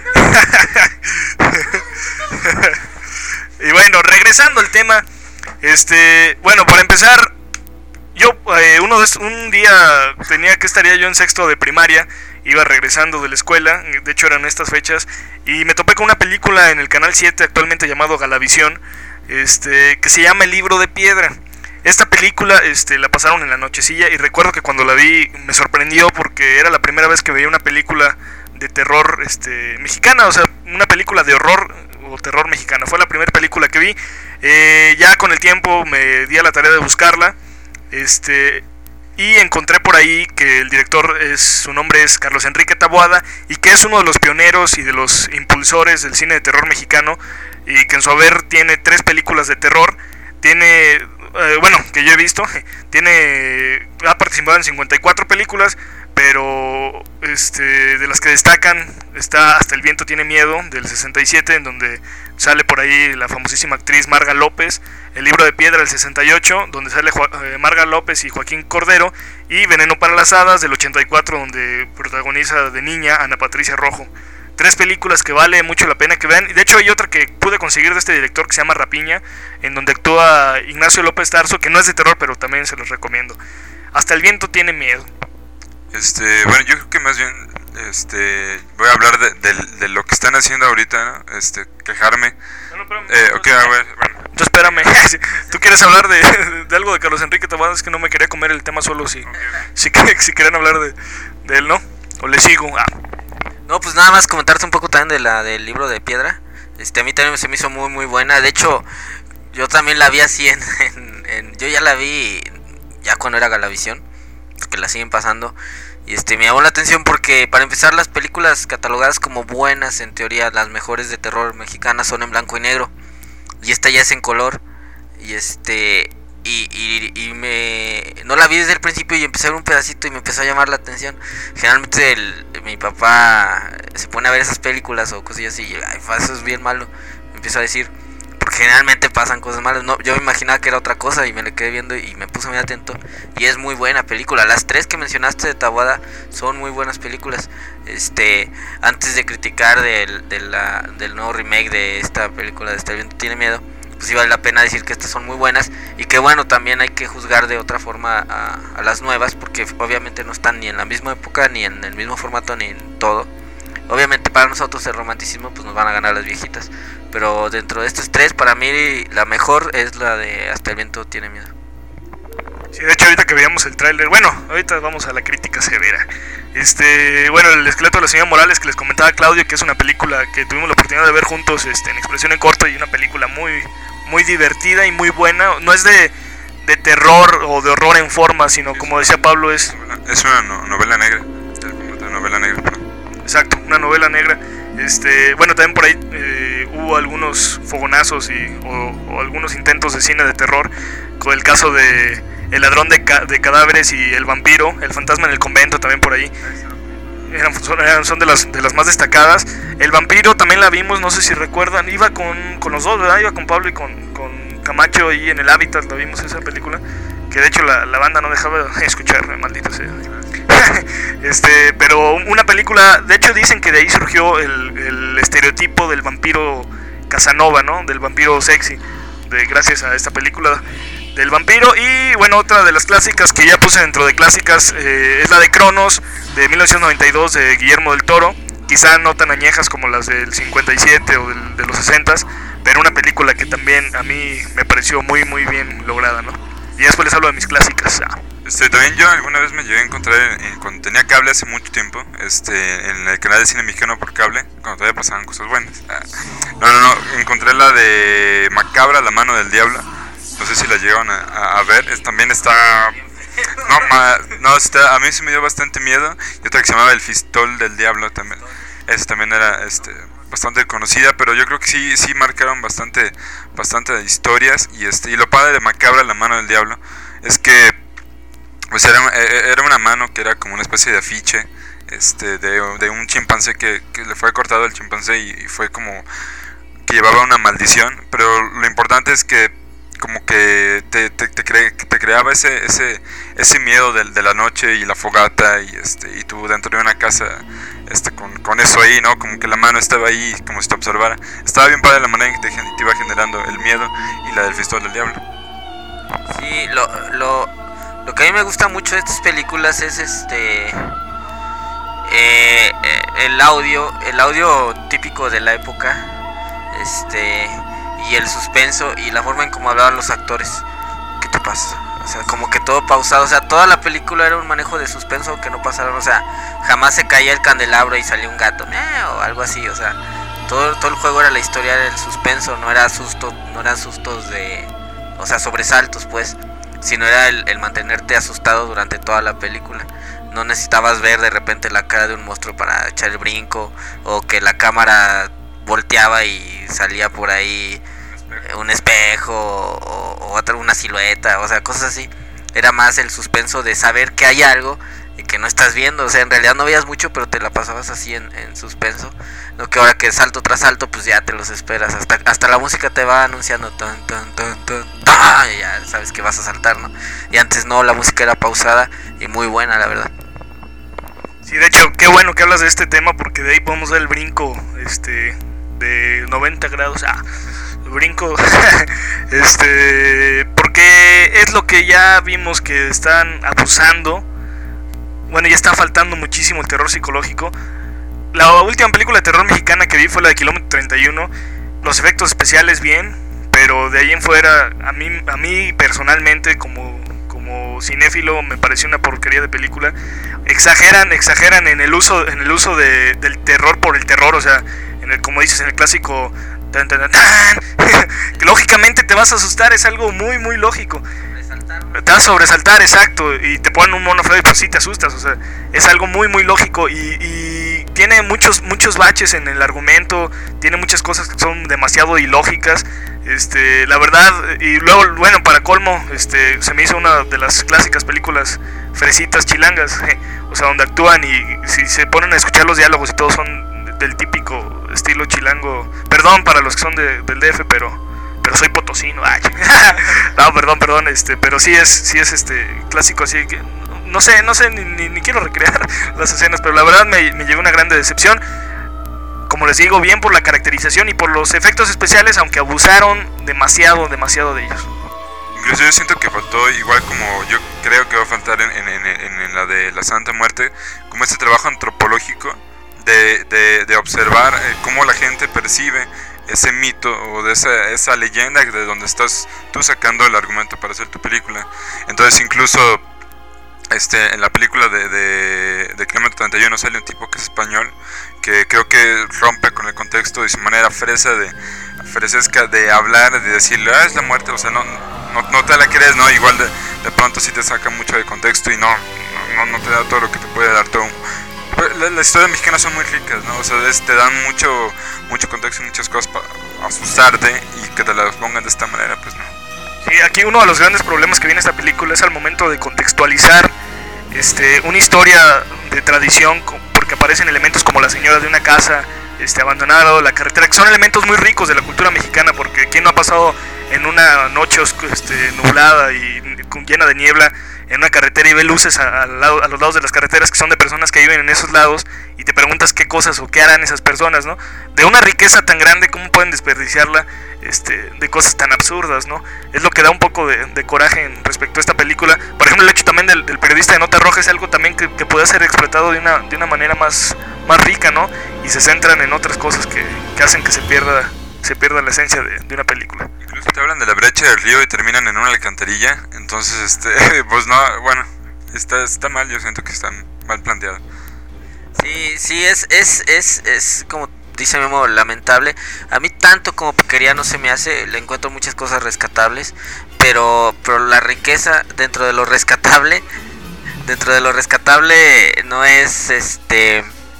Y bueno, regresando al tema, este, bueno, para empezar, yo eh, uno de, un día tenía que estaría yo en sexto de primaria, iba regresando de la escuela, de hecho eran estas fechas, y me topé con una película en el canal siete actualmente llamado Galavisión, este, que se llama El Libro de Piedra. Esta película este, la pasaron en la nochecilla y recuerdo que cuando la vi me sorprendió porque era la primera vez que veía una película de terror este, mexicana, o sea, una película de horror o terror mexicana. Fue la primera película que vi. Eh, ya con el tiempo me di a la tarea de buscarla, este, y encontré por ahí que el director, es, su nombre es Carlos Enrique Taboada, y que es uno de los pioneros y de los impulsores del cine de terror mexicano, y que en su haber tiene tres películas de terror. Tiene, eh, bueno, que yo he visto, tiene, ha participado en cincuenta y cuatro películas, pero este, de las que destacan está Hasta el viento tiene miedo, del sesenta y siete, en donde sale por ahí la famosísima actriz Marga López. El Libro de Piedra, del sesenta y ocho, donde sale eh, Marga López y Joaquín Cordero. Y Veneno para las hadas, del ochenta y cuatro, donde protagoniza de niña Ana Patricia Rojo. Tres películas que vale mucho la pena que vean. Y de hecho hay otra que pude conseguir de este director que se llama Rapiña, en donde actúa Ignacio López Tarso, que no es de terror, pero también se los recomiendo. Hasta el viento tiene miedo. Este, bueno, yo creo que más bien este, voy a hablar de, de, de lo que están haciendo ahorita, ¿no? Este, quejarme. No, no, espérame, eh, ok, a ver, bueno. Entonces espérame, tú quieres hablar de, de algo de Carlos Enrique Taboada, es que no me quería comer el tema solo si, okay. si, si querían hablar de, de él, ¿no? O le sigo. Ah. No, pues nada más comentarte un poco también de la del Libro de Piedra. Este, a mí también se me hizo muy muy buena. De hecho, yo también la vi así en, en, en yo ya la vi ya cuando era Galavisión, que la siguen pasando. Y este me llamó la atención porque, para empezar, las películas catalogadas como buenas, en teoría las mejores de terror mexicanas, son en blanco y negro, y esta ya es en color. Y este y, y, y me no la vi desde el principio y empecé a ver un pedacito y me empezó a llamar la atención. Generalmente el, mi papá se pone a ver esas películas o cosillas así, y ay, eso es bien malo, me empiezo a decir, porque generalmente pasan cosas malas. No, yo me imaginaba que era otra cosa y me le quedé viendo y me puse muy atento. Y es muy buena película. Las tres que mencionaste de Taboada son muy buenas películas. Este, antes de criticar del, de la, del nuevo remake de esta película de Hasta el viento tiene miedo, pues sí vale la pena decir que estas son muy buenas. Y que bueno, también hay que juzgar de otra forma a, a las nuevas, porque obviamente no están ni en la misma época, ni en el mismo formato, ni en todo. Obviamente para nosotros el romanticismo pues nos van a ganar las viejitas, pero dentro de estos tres, para mí la mejor es la de Hasta el viento tiene miedo. Sí, de hecho ahorita que veíamos el tráiler, bueno, ahorita vamos a la crítica severa. Este, bueno, El esqueleto de la señora Morales, que les comentaba Claudio, que es una película que tuvimos la oportunidad de ver juntos, este, en Expresión en Corto, y una película muy muy divertida y muy buena. No es de, de terror o de horror en forma, sino como decía Pablo, es es una no, novela negra, una novela negra. Exacto, una novela negra. Este, bueno, también por ahí eh, hubo algunos fogonazos y, o, o algunos intentos de cine de terror, con el caso de El ladrón de, ca- de cadáveres y El vampiro, El fantasma en el convento, también por ahí. Eran, son, son de las de las más destacadas. El vampiro también la vimos, no sé si recuerdan, iba con, con los dos, ¿verdad? Iba con Pablo y con, con Camacho ahí en el Hábitat, la vimos esa película, que de hecho la, la banda no dejaba de escucharme, maldito sea. Este, pero una película, de hecho dicen que de ahí surgió el, el estereotipo del vampiro Casanova, ¿no? Del vampiro sexy, de, gracias a esta película del vampiro. Y bueno, otra de las clásicas que ya puse dentro de clásicas eh, es la de Cronos, de mil novecientos noventa y dos, de Guillermo del Toro. Quizá no tan añejas como las del cincuenta y siete o del, de los sesenta, pero una película que también a mí me pareció muy muy bien lograda, ¿no? Y después les hablo de mis clásicas. Ah. Este, también yo alguna vez me llegué a encontrar, en, en, cuando tenía cable hace mucho tiempo, este, en el canal de cine mexicano por cable, cuando todavía pasaban cosas buenas. Ah. No, no, no, encontré la de Macabra, La mano del diablo. No sé si la llegaron a, a, a ver. Es, también está... No, ma, no está, a mí sí me dio bastante miedo. Y otra que se llamaba El Fistol del Diablo también. Esa también era este, bastante conocida, pero yo creo que sí, sí marcaron bastante, bastante historias. Y, este, y lo padre de Macabra, La mano del diablo, es que pues era, era una mano que era como una especie de afiche este, de, de un chimpancé que, que le fue cortado el chimpancé y, y fue como que llevaba una maldición. Pero lo importante es que como que te, te, te, cre, te creaba ese ese ese miedo de, de la noche y la fogata y este y tú dentro de una casa este con, con eso ahí, ¿no? Como que la mano estaba ahí como si te observara. Estaba bien padre la manera en que te, te iba generando el miedo y la del Fistol del Diablo. Sí, lo, lo, lo que a mí me gusta mucho de estas películas es este eh, el audio, el audio típico de la época, este y el suspenso y la forma en cómo hablaban los actores. ¿Qué te pasa? O sea, como que todo pausado, o sea, toda la película era un manejo de suspenso que no pasaron, o sea, jamás se caía el candelabro y salía un gato, eh, o algo así, o sea, todo, todo el juego era la historia, era el suspenso, no era susto, no eran sustos de, o sea, sobresaltos pues, sino era el, el mantenerte asustado durante toda la película. No necesitabas ver de repente la cara de un monstruo para echar el brinco, o que la cámara volteaba y salía por ahí un espejo o, o otra, una silueta, o sea, cosas así. Era más el suspenso de saber que hay algo y que no estás viendo, o sea, en realidad no veías mucho, pero te la pasabas así en, en suspenso. No que ahora que salto tras salto, pues ya te los esperas, hasta hasta la música te va anunciando tan tan tan tan, tan y ya sabes que vas a saltar, ¿no? Y antes no, la música era pausada y muy buena, la verdad. Sí, de hecho, qué bueno que hablas de este tema, porque de ahí podemos dar el brinco este de noventa grados. Ah, brinco este porque es lo que ya vimos que están abusando. Bueno, ya está faltando muchísimo el terror psicológico. La última película de terror mexicana que vi fue la de Kilómetro treinta y uno. Los efectos especiales bien, pero de ahí en fuera a mí a mí personalmente como como cinéfilo me pareció una porquería de película. Exageran, exageran en el uso en el uso de, del terror por el terror, o sea, en el, como dices, en el clásico tan, tan, tan, tan, que lógicamente te vas a asustar, es algo muy muy lógico. Te vas a sobresaltar, exacto, y te ponen un mono feo y pues sí te asustas, o sea, es algo muy muy lógico y, y tiene muchos muchos baches en el argumento, tiene muchas cosas que son demasiado ilógicas, este, la verdad, y luego, bueno, para colmo, este, se me hizo una de las clásicas películas fresitas chilangas, eh, o sea, donde actúan y si se ponen a escuchar los diálogos y todos son del típico estilo chilango, perdón para los que son de, del D F, pero pero soy potosino. Ay. No, perdón, perdón, este, pero sí es, sí es este clásico, así que no sé, no sé, ni, ni, ni quiero recrear las escenas, pero la verdad me, me llegó una grande decepción. Como les digo, bien por la caracterización y por los efectos especiales, aunque abusaron demasiado, demasiado de ellos. Incluso yo siento que faltó, igual como yo creo que va a faltar en, en, en, en, en la de la Santa Muerte, como este trabajo antropológico de, de, de observar eh, cómo la gente percibe ese mito o de esa, esa leyenda de donde estás tú sacando el argumento para hacer tu película. Entonces incluso este en la película de, de, de Kilómetro treinta y uno sale un tipo que es español, que creo que rompe con el contexto y su manera fresa de fresesca de hablar, de decirle, ah, es la muerte, o sea, no, no, no te la crees, ¿no? Igual de, de pronto sí te saca mucho de contexto y no, no, no te da todo lo que te puede dar todo. Las la historias mexicanas son muy ricas, ¿no? O sea, es, te dan mucho mucho contexto y muchas cosas para asustarte y que te las pongan de esta manera, pues no. Sí, aquí uno de los grandes problemas que viene esta película es al momento de contextualizar este, una historia de tradición, porque aparecen elementos como la señora de una casa este, abandonada, la carretera, que son elementos muy ricos de la cultura mexicana, porque ¿quién no ha pasado en una noche este, nublada y llena de niebla en una carretera y ve luces a, a, lado, a los lados de las carreteras que son de personas que viven en esos lados y te preguntas qué cosas o qué harán esas personas, ¿no? De una riqueza tan grande, ¿cómo pueden desperdiciarla este, de cosas tan absurdas, ¿no? Es lo que da un poco de, de coraje en respecto a esta película. Por ejemplo, el hecho también del, del periodista de Nota Roja es algo también que, que puede ser explotado de una, de una manera más, más rica, ¿no? Y se centran en otras cosas que, que hacen que se pierda, se pierda la esencia de, de una película. Incluso te hablan de la brecha del río y terminan en una alcantarilla, entonces, este, pues no, bueno, está, está mal, yo siento que está mal planteado. Sí, sí, es, es, es, es como dice Memo, lamentable. A mí tanto como porquería no se me hace, le encuentro muchas cosas rescatables, pero, pero la riqueza dentro de lo rescatable, dentro de lo rescatable no es, este,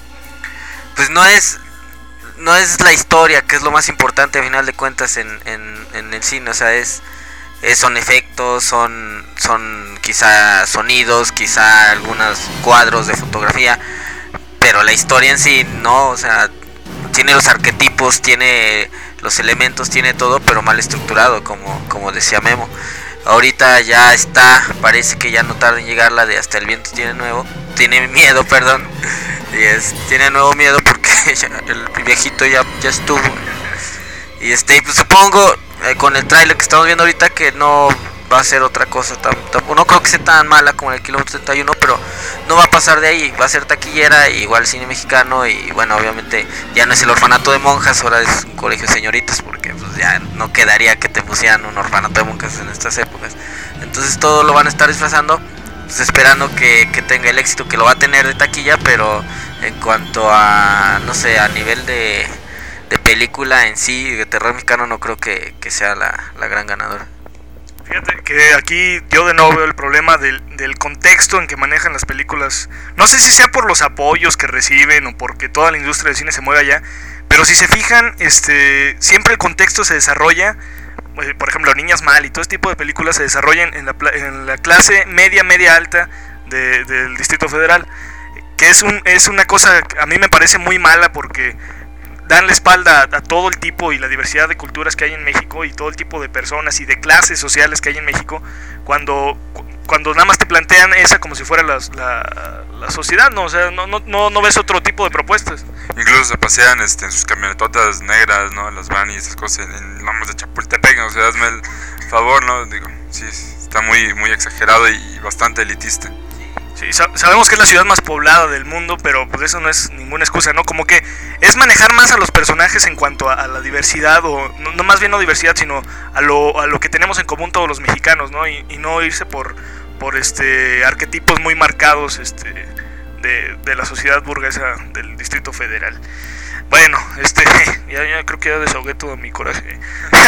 pues no es... no es la historia, que es lo más importante a final de cuentas en, en, en el cine, o sea, es, es son efectos, son son quizá sonidos, quizá algunos cuadros de fotografía, pero la historia en sí no, o sea, tiene los arquetipos, tiene los elementos, tiene todo, pero mal estructurado, como, como decía Memo. Ahorita ya está, parece que ya no tarda en llegar la de Hasta el viento tiene nuevo, tiene miedo, perdón. Y es, tiene nuevo miedo porque ya, el viejito ya, ya estuvo. Y este, pues supongo, eh, con el tráiler que estamos viendo ahorita, que no va a ser otra cosa, tan, tan, no creo que sea tan mala como en el kilómetro treinta y uno, pero no va a pasar de ahí, va a ser taquillera, igual cine mexicano, y bueno, obviamente ya no es el orfanato de monjas, ahora es un colegio de señoritas, porque pues ya no quedaría que te pusieran un orfanato de monjas en estas épocas. Entonces todo lo van a estar disfrazando, pues esperando que, que tenga el éxito que lo va a tener de taquilla, pero en cuanto a, no sé, a nivel de, de película en sí, de terror mexicano, no creo que, que sea la, la gran ganadora. Fíjate que aquí yo de nuevo veo el problema del, del contexto en que manejan las películas. No sé si sea por los apoyos que reciben o porque toda la industria del cine se mueve allá, pero si se fijan, este, siempre el contexto se desarrolla, eh, por ejemplo, Niñas Mal y todo este tipo de películas se desarrollan en la, en la clase media, media alta de, del Distrito Federal, que es, un, es una cosa que a mí me parece muy mala porque dan la espalda a, a todo el tipo y la diversidad de culturas que hay en México y todo el tipo de personas y de clases sociales que hay en México, cuando, cuando nada más te plantean esa como si fuera la, la, la sociedad, ¿no? O sea, no, no, no, no ves otro tipo de propuestas. Incluso se pasean este, en sus camionetotas negras, ¿no? Las van y esas cosas en Lomas de Chapultepec, o sea, hazme el favor, ¿no? Digo, sí, está muy, muy exagerado y bastante elitista. Sí, sabemos que es la ciudad más poblada del mundo, pero pues eso no es ninguna excusa, ¿no? Como que es manejar más a los personajes en cuanto a, a la diversidad, o no, no más bien no diversidad, sino a lo, a lo que tenemos en común todos los mexicanos, ¿no? Y, y no irse por, por este arquetipos muy marcados este de, de la sociedad burguesa del Distrito Federal. Bueno, este, ya, ya creo que ya desahogué todo mi coraje.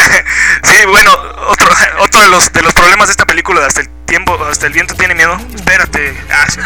Sí, bueno, otro, otro de los de los problemas de esta película, hasta el tiempo, hasta el viento tiene miedo. Espérate. Ah, sí.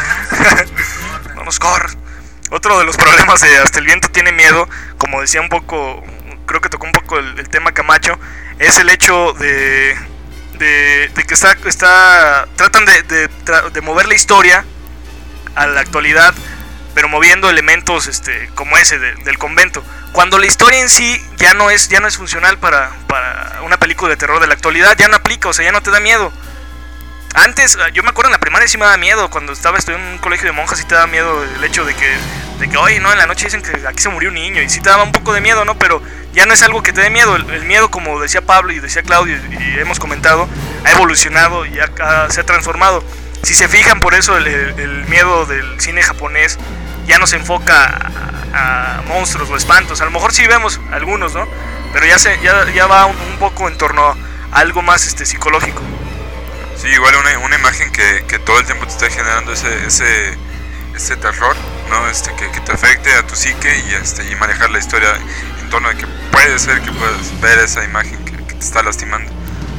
Vamos, corre. Otro de los problemas de Hasta el viento tiene miedo, como decía un poco, creo que tocó un poco el, el tema Camacho, es el hecho de de, de que está está tratan de, de de mover la historia a la actualidad, pero moviendo elementos este como ese de, del convento, cuando la historia en sí ya no es ya no es funcional para, para una película de terror de la actualidad, ya no aplica, o sea, ya no te da miedo. Antes, yo me acuerdo en la primaria sí me daba miedo, cuando estaba estudiando en un colegio de monjas sí te daba miedo el hecho de que, de que oye, no, en la noche dicen que aquí se murió un niño, y sí te daba un poco de miedo, ¿no? Pero ya no es algo que te dé miedo, el, el miedo, como decía Pablo y decía Claudio y hemos comentado, ha evolucionado y ha, ha, se ha transformado. Si se fijan, por eso el, el, el miedo del cine japonés ya no se enfoca a, a monstruos o espantos. A lo mejor sí vemos algunos, ¿no? Pero ya se ya, ya va un, un poco en torno a algo más este psicológico. Sí, igual una, una imagen que, que todo el tiempo te está generando ese ese, ese terror, ¿no? Este, que, que te afecte a tu psique y, este, y manejar la historia en torno a que puede ser que puedas ver esa imagen que, que te está lastimando.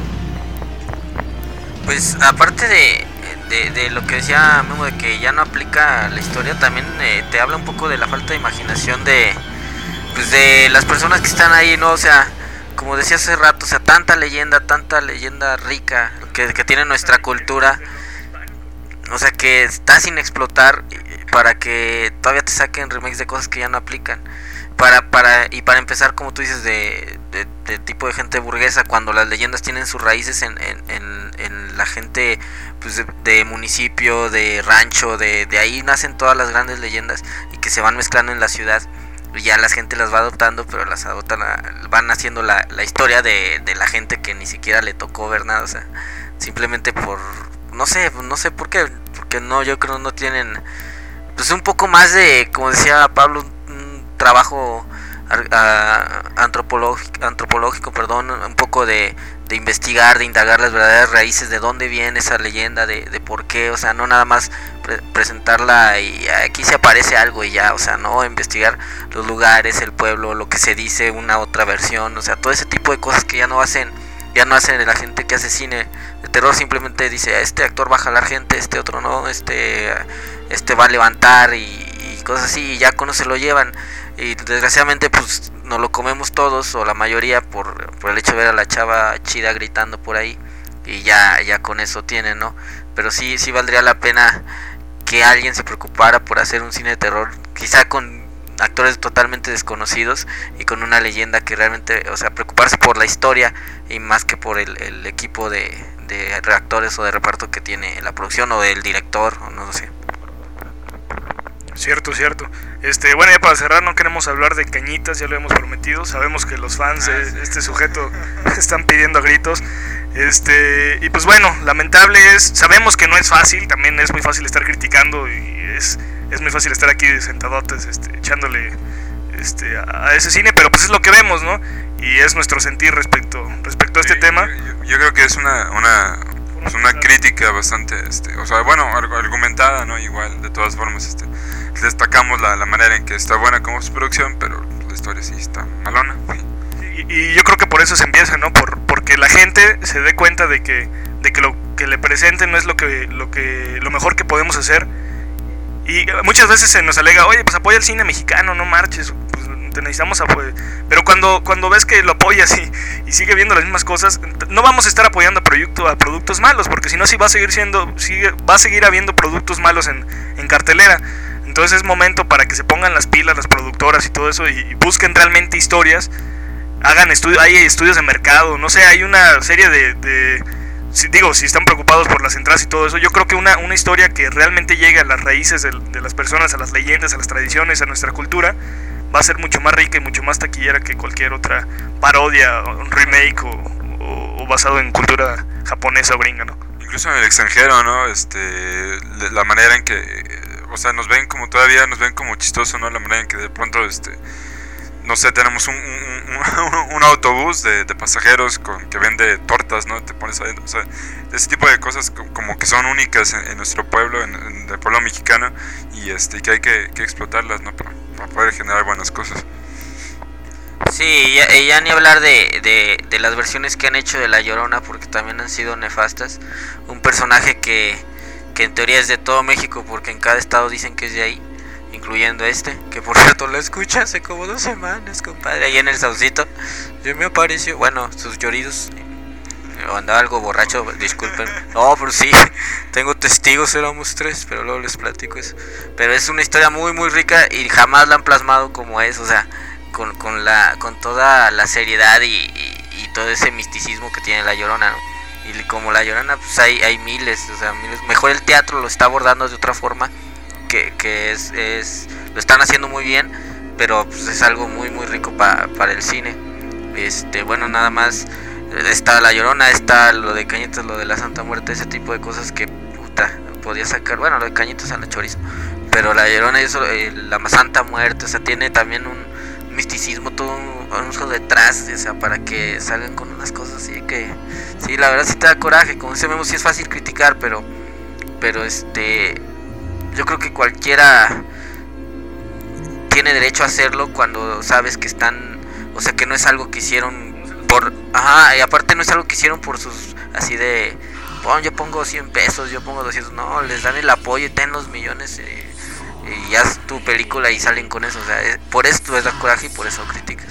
Pues aparte de... De, de lo que decía Memo, de que ya no aplica la historia, también eh, te habla un poco de la falta de imaginación de pues de las personas que están ahí, ¿no? O sea, como decía hace rato, o sea, tanta leyenda, tanta leyenda rica que, que tiene nuestra cultura, o sea, que está sin explotar para que todavía te saquen remakes de cosas que ya no aplican. Para, para, y para empezar, como tú dices, de, de, de tipo de gente burguesa, cuando las leyendas tienen sus raíces en, en, en, en la gente pues de, de municipio, de rancho, de, de ahí nacen todas las grandes leyendas y que se van mezclando en la ciudad, y ya la gente las va adoptando, pero las adoptan, a, van haciendo la, la historia de, de la gente que ni siquiera le tocó ver nada, o sea, simplemente por, no sé, no sé por qué, porque no, yo creo no tienen, pues un poco más de, como decía Pablo, trabajo uh, antropológico, antropológico, perdón, un poco de, de investigar, de indagar las verdaderas raíces, de dónde viene esa leyenda, de, de por qué, o sea, no nada más pre- presentarla y aquí se aparece algo y ya, o sea, no, investigar los lugares, el pueblo, lo que se dice, una otra versión, o sea, todo ese tipo de cosas que ya no hacen, ya no hacen la gente que hace cine de terror, simplemente dice, este actor va a jalar gente, este otro no, este, este va a levantar y, y cosas así, y ya con eso se lo llevan. Y desgraciadamente pues nos lo comemos todos, o la mayoría, por, por el hecho de ver a la chava chida gritando por ahí, y ya, ya con eso tienen, ¿no? Pero sí, sí valdría la pena que alguien se preocupara por hacer un cine de terror, quizá con actores totalmente desconocidos y con una leyenda que realmente, o sea, preocuparse por la historia y más que por el, el equipo de, de actores o de reparto que tiene la producción o el director, o no sé. Cierto, cierto. Este, bueno, ya para cerrar, no queremos hablar de Cañitas, ya lo hemos prometido. Sabemos que los fans de este sujeto están pidiendo a gritos. Este, y pues bueno, lamentable es, sabemos que no es fácil, también es muy fácil estar criticando y es, es muy fácil estar aquí sentadotes, este, echándole este, a, a ese cine, pero pues es lo que vemos, ¿no? Y es nuestro sentir respecto, respecto a este sí, tema. Yo, yo creo que es una, una, pues una crítica bastante, este, o sea, bueno, argumentada, ¿no? Igual, de todas formas, este, destacamos la, la manera en que está buena como su producción, pero la historia sí está malona. Y, y yo creo que por eso se empieza, ¿no? Por, porque la gente se dé cuenta de que, de que lo que le presenten no es lo que, lo que, lo mejor que podemos hacer. Y muchas veces se nos alega, oye, pues apoya el cine mexicano, no marches, pues te necesitamos apoyo. Pero cuando, cuando ves que lo apoyas y, y sigue viendo las mismas cosas, no vamos a estar apoyando a, proyecto, a productos malos, porque si no, sí va a seguir siendo, sigue, va a seguir habiendo productos malos en, en cartelera. Entonces es momento para que se pongan las pilas las productoras y todo eso y, y busquen realmente historias, hagan estudios, hay estudios de mercado, no sé, hay una serie de, de si, digo, si están preocupados por las entradas y todo eso, yo creo que una, una historia que realmente llegue a las raíces de, de las personas, a las leyendas, a las tradiciones, a nuestra cultura, va a ser mucho más rica y mucho más taquillera que cualquier otra parodia, un remake o, o, o basado en cultura japonesa o gringa, ¿no? Incluso en el extranjero, ¿no? Este, la manera en que, o sea, nos ven como todavía, nos ven como chistoso, ¿no? La manera en que de pronto, este, no sé, tenemos un, un, un, un autobús de, de pasajeros con, que vende tortas, ¿no? Te pones adentro, o sea, ese tipo de cosas como que son únicas en, en nuestro pueblo, en, en el pueblo mexicano, y este, que hay que, que explotarlas, ¿no? Para, para poder generar buenas cosas. Sí, ya, ya ni hablar de, de, de las versiones que han hecho de La Llorona, porque también han sido nefastas. Un personaje que, que en teoría es de todo México, porque en cada estado dicen que es de ahí, incluyendo este, que por cierto lo escuché hace como dos semanas, compadre, ahí en el Saucito. Yo me apareció, bueno, sus lloridos, o andaba algo borracho, disculpen. No, pero sí, tengo testigos, éramos tres, pero luego les platico eso. Pero es una historia muy muy rica y jamás la han plasmado como es, o sea, con, con la con toda la seriedad y, y, y todo ese misticismo que tiene La Llorona, ¿no? Y como La Llorona, pues hay, hay miles, o sea, miles. Mejor el teatro lo está abordando de otra forma, que, que es, es lo están haciendo muy bien, pero pues es algo muy muy rico pa, para el cine. Este, bueno, nada más está La Llorona, está lo de Cañitas, lo de la Santa Muerte, ese tipo de cosas que puta podía sacar. Bueno, lo de Cañitas a la chorizo, pero La Llorona y eso, eh, la Santa Muerte, o sea, tiene también un misticismo, todo un, un uso detrás, o sea, para que salgan con unas cosas así que sí, la verdad sí te da coraje. Como dice Memo, sí es fácil criticar, pero pero este yo creo que cualquiera tiene derecho a hacerlo cuando sabes que están, o sea, que no es algo que hicieron por, ajá, y aparte no es algo que hicieron por sus, así de, oh, yo pongo cien pesos, yo pongo doscientos, no, les dan el apoyo y ten los millones eh, y haz tu película y salen con eso, o sea, es, por esto es da coraje y por eso criticas.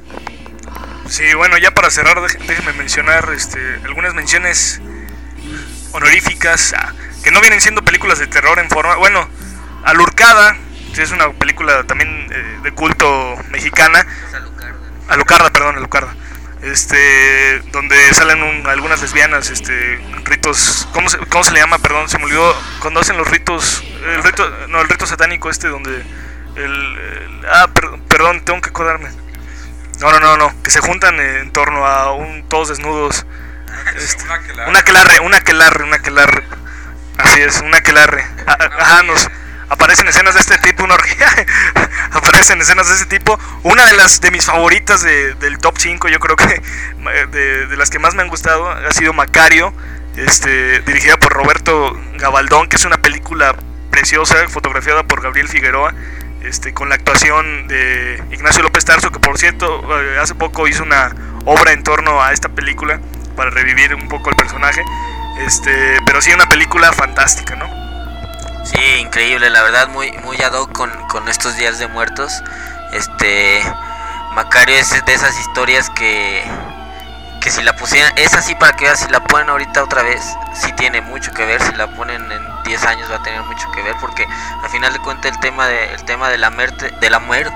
Sí, bueno, ya para cerrar, déjenme mencionar este, algunas menciones honoríficas ah, que no vienen siendo películas de terror en forma, bueno, Alucarda, es una película también eh, de culto mexicana, Alucarda, perdón, Alucarda, este, donde salen un, algunas lesbianas, este, ritos, ¿cómo se, cómo se le llama? Perdón, se me olvidó, cuando hacen los ritos, el rito, no, el rito satánico este donde, el, el ah, per, perdón, tengo que acordarme, no, no, no, no, que se juntan en torno a un, todos desnudos, este, un aquelarre, un aquelarre, un aquelarre, así es, un aquelarre, ajá, nos aparecen escenas de este tipo, una orgía, aparecen escenas de este tipo. Una de las de mis favoritas de, del top cinco, yo creo que de, de las que más me han gustado, ha sido Macario, este, dirigida por Roberto Gabaldón, que es una película preciosa, fotografiada por Gabriel Figueroa, este, con la actuación de Ignacio López Tarso, que por cierto hace poco hizo una obra en torno a esta película para revivir un poco el personaje, este, pero sí una película fantástica, ¿no? Sí, increíble, la verdad, muy muy ad hoc con, con estos días de muertos. Este Macario es de esas historias que que si la pusieran, es así para que veas, si la ponen ahorita otra vez, sí tiene mucho que ver. Si la ponen en diez años va a tener mucho que ver, porque al final de cuentas el tema de el tema de la muerte, de la muerte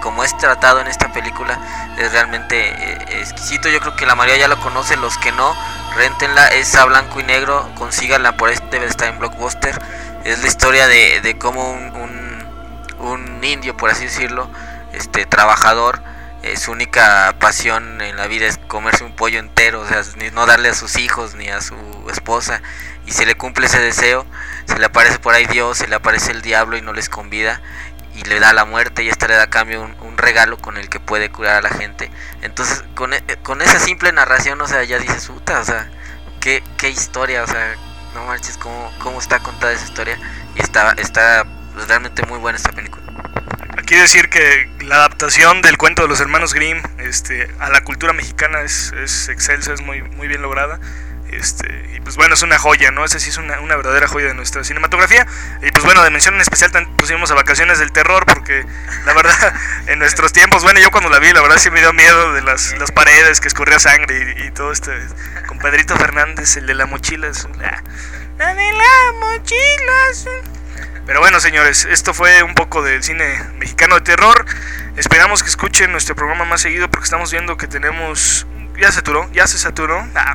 como es tratado en esta película es realmente eh, exquisito. Yo creo que la mayoría ya lo conoce, los que no, réntenla, es a blanco y negro, consíganla, por este debe estar en Blockbuster. Es la historia de, de cómo un, un, un indio, por así decirlo, este trabajador, eh, su única pasión en la vida es comerse un pollo entero, o sea, ni, no darle a sus hijos ni a su esposa, y se le cumple ese deseo, se le aparece por ahí Dios, se le aparece el diablo y no les convida, y le da la muerte, y esta le da a cambio un, un regalo con el que puede curar a la gente. Entonces con, con esa simple narración, o sea, ya dices, puta, o sea, qué, qué historia, o sea, no marches, cómo, cómo está contada esa historia, y está, está pues, realmente muy buena esta película. Aquí decir que la adaptación del cuento de los hermanos Grimm este, a la cultura mexicana es, es excelsa, es muy, muy bien lograda. Este, y pues bueno, es una joya, ¿no? Esa sí es una, una verdadera joya de nuestra cinematografía. Y pues bueno, de mención en especial pusimos a Vacaciones del Terror, porque la verdad, en nuestros tiempos, bueno, yo cuando la vi, la verdad sí me dio miedo de las, las paredes, que escurría sangre y, y todo este, con Pedrito Fernández, el de la mochila, es, la, la de la mochila. Pero bueno, señores, esto fue un poco del cine mexicano de terror. Esperamos que escuchen nuestro programa más seguido, porque estamos viendo que tenemos... Ya se saturó, ya se saturó. Ah.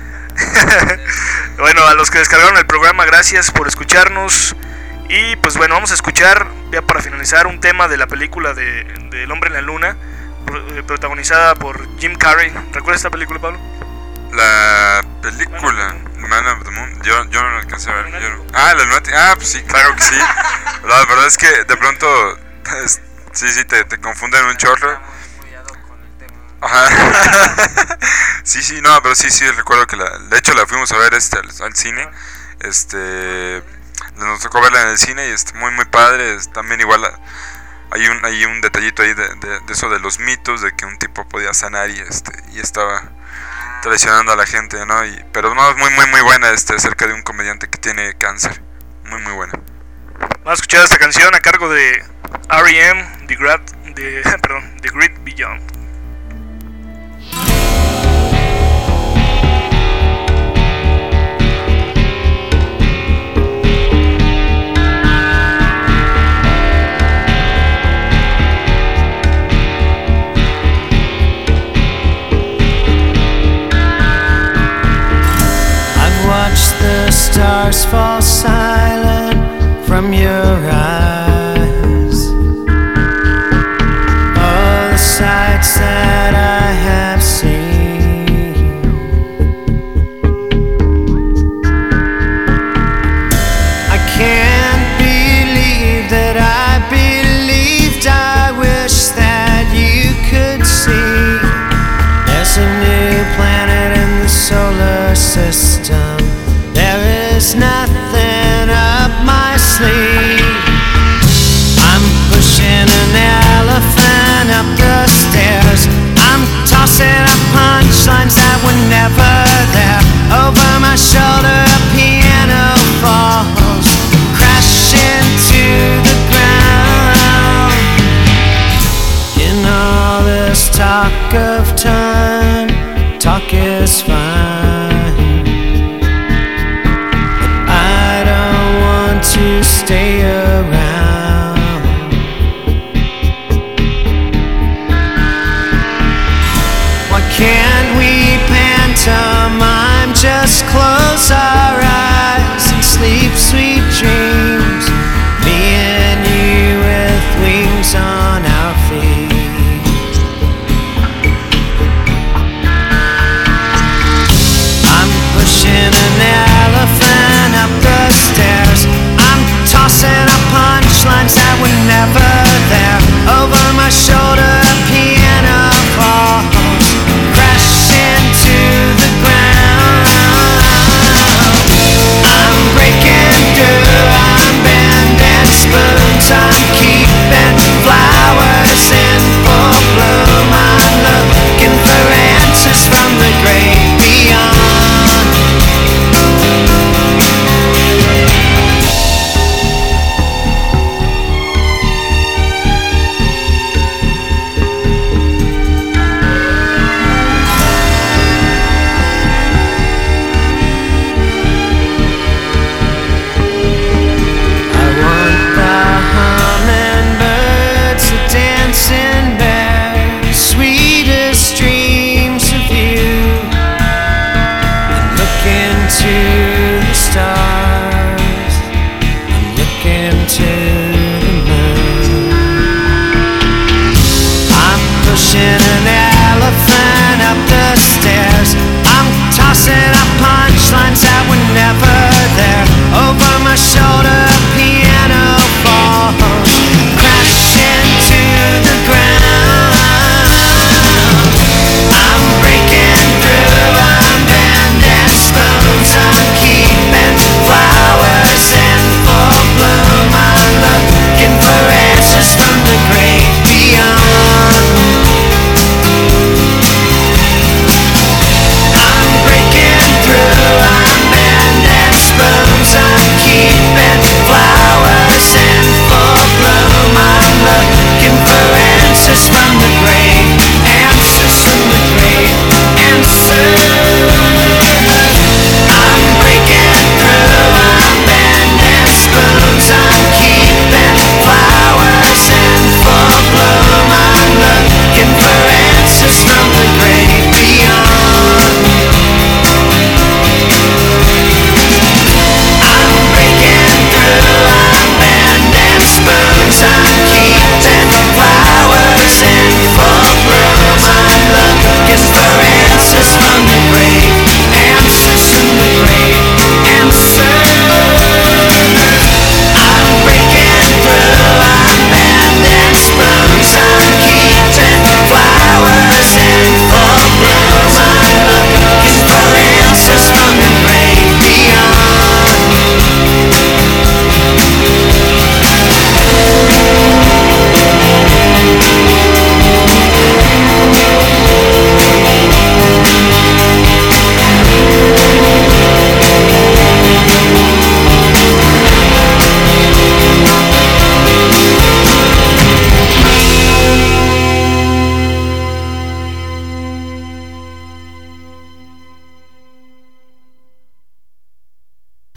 Bueno, a los que descargaron el programa, gracias por escucharnos. Y pues bueno, vamos a escuchar, ya para finalizar, un tema de la película de, de El Hombre en la Luna, protagonizada por Jim Carrey. ¿Recuerdas esta película, Pablo? La película Man of the Moon, yo, yo no la alcancé a ver. Yo no. Ah, la Lunática. Ah, pues sí, claro que sí. La verdad es que de pronto es, sí, sí, te, te confunden un chorro. Ajá. Sí, sí, no, pero sí, sí, recuerdo que la, de hecho la fuimos a ver este al, al cine. Este, nos tocó verla en el cine y es muy, muy padre. Es, también igual hay un, hay un detallito ahí de, de, de eso de los mitos, de que un tipo podía sanar y este y estaba traicionando a la gente, ¿no? Y, pero no, es muy, muy, muy buena, este, acerca de un comediante que tiene cáncer. Muy, muy buena. Vamos a escuchar esta canción a cargo de R E M, The Great, de, perdón, The Great Beyond. Watch the stars fall silent from your eyes. All the sights that I have seen. I can't believe that I believed. I wish that you could see. There's a new planet in the solar system. There's nothing up my sleeve. I'm pushing an elephant up the stairs. I'm tossing up punchlines that were never there. Over my shoulder a piano falls, crashing to the ground. In all this talk of time, talk is fine. To stay around. Why can't we pantomime? Just close our eyes and sleep sweet dreams. Me and you with wings on our feet. I'm pushing an elephant up the stairs. Tossing up punchlines that were never there. Over my shoulder a piano falls, crashing to the ground. I'm breaking through.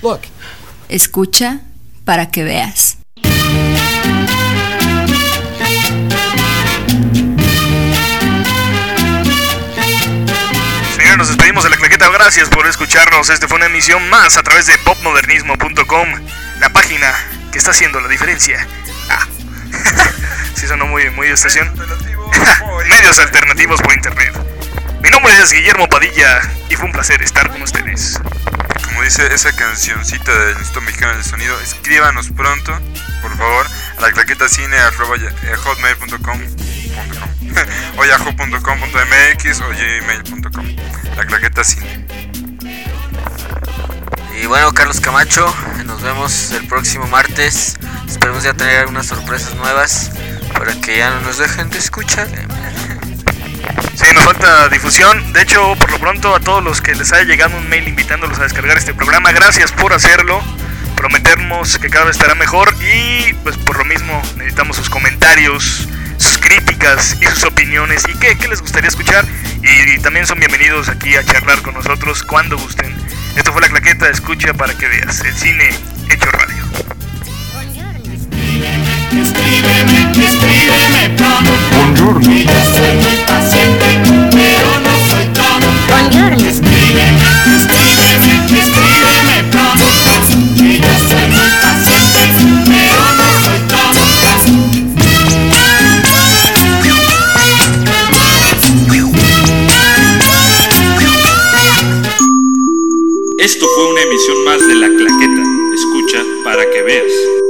Look. Escucha para que veas. Señores, nos despedimos de La Claqueta. Gracias por escucharnos. Esta fue una emisión más a través de popmodernismo punto com, la página que está haciendo la diferencia. Ah. Sí sonó muy, muy de estación. Medios alternativos por internet. Mi nombre es Guillermo Padilla y fue un placer estar con ustedes. Como dice esa cancioncita del Instituto Mexicano del Sonido, escríbanos pronto, por favor, a la claquetacine arroba hotmail punto com o yahoo punto com punto mx o gmail punto com. La Claqueta Cine. Y bueno, Carlos Camacho, nos vemos el próximo martes. Esperemos ya tener algunas sorpresas nuevas para que ya no nos dejen de escuchar. Sí, nos falta difusión. De hecho, por lo pronto, a todos los que les haya llegado un mail invitándolos a descargar este programa, gracias por hacerlo. Prometemos que cada vez estará mejor y pues por lo mismo necesitamos sus comentarios, sus críticas y sus opiniones y qué, qué les gustaría escuchar. Y, y también son bienvenidos aquí a charlar con nosotros cuando gusten. Esto fue La Claqueta, escucha para que veas. El cine hecho radio. Escríbeme, escríbeme pronto. Buongiorno. Que yo soy muy paciente, pero no soy tonto. Buongiorno. Escríbeme, escríbeme, escríbeme pronto. Que yo soy muy paciente, pero no soy tonto. Esto fue una emisión más de La Claqueta. Escucha para que veas.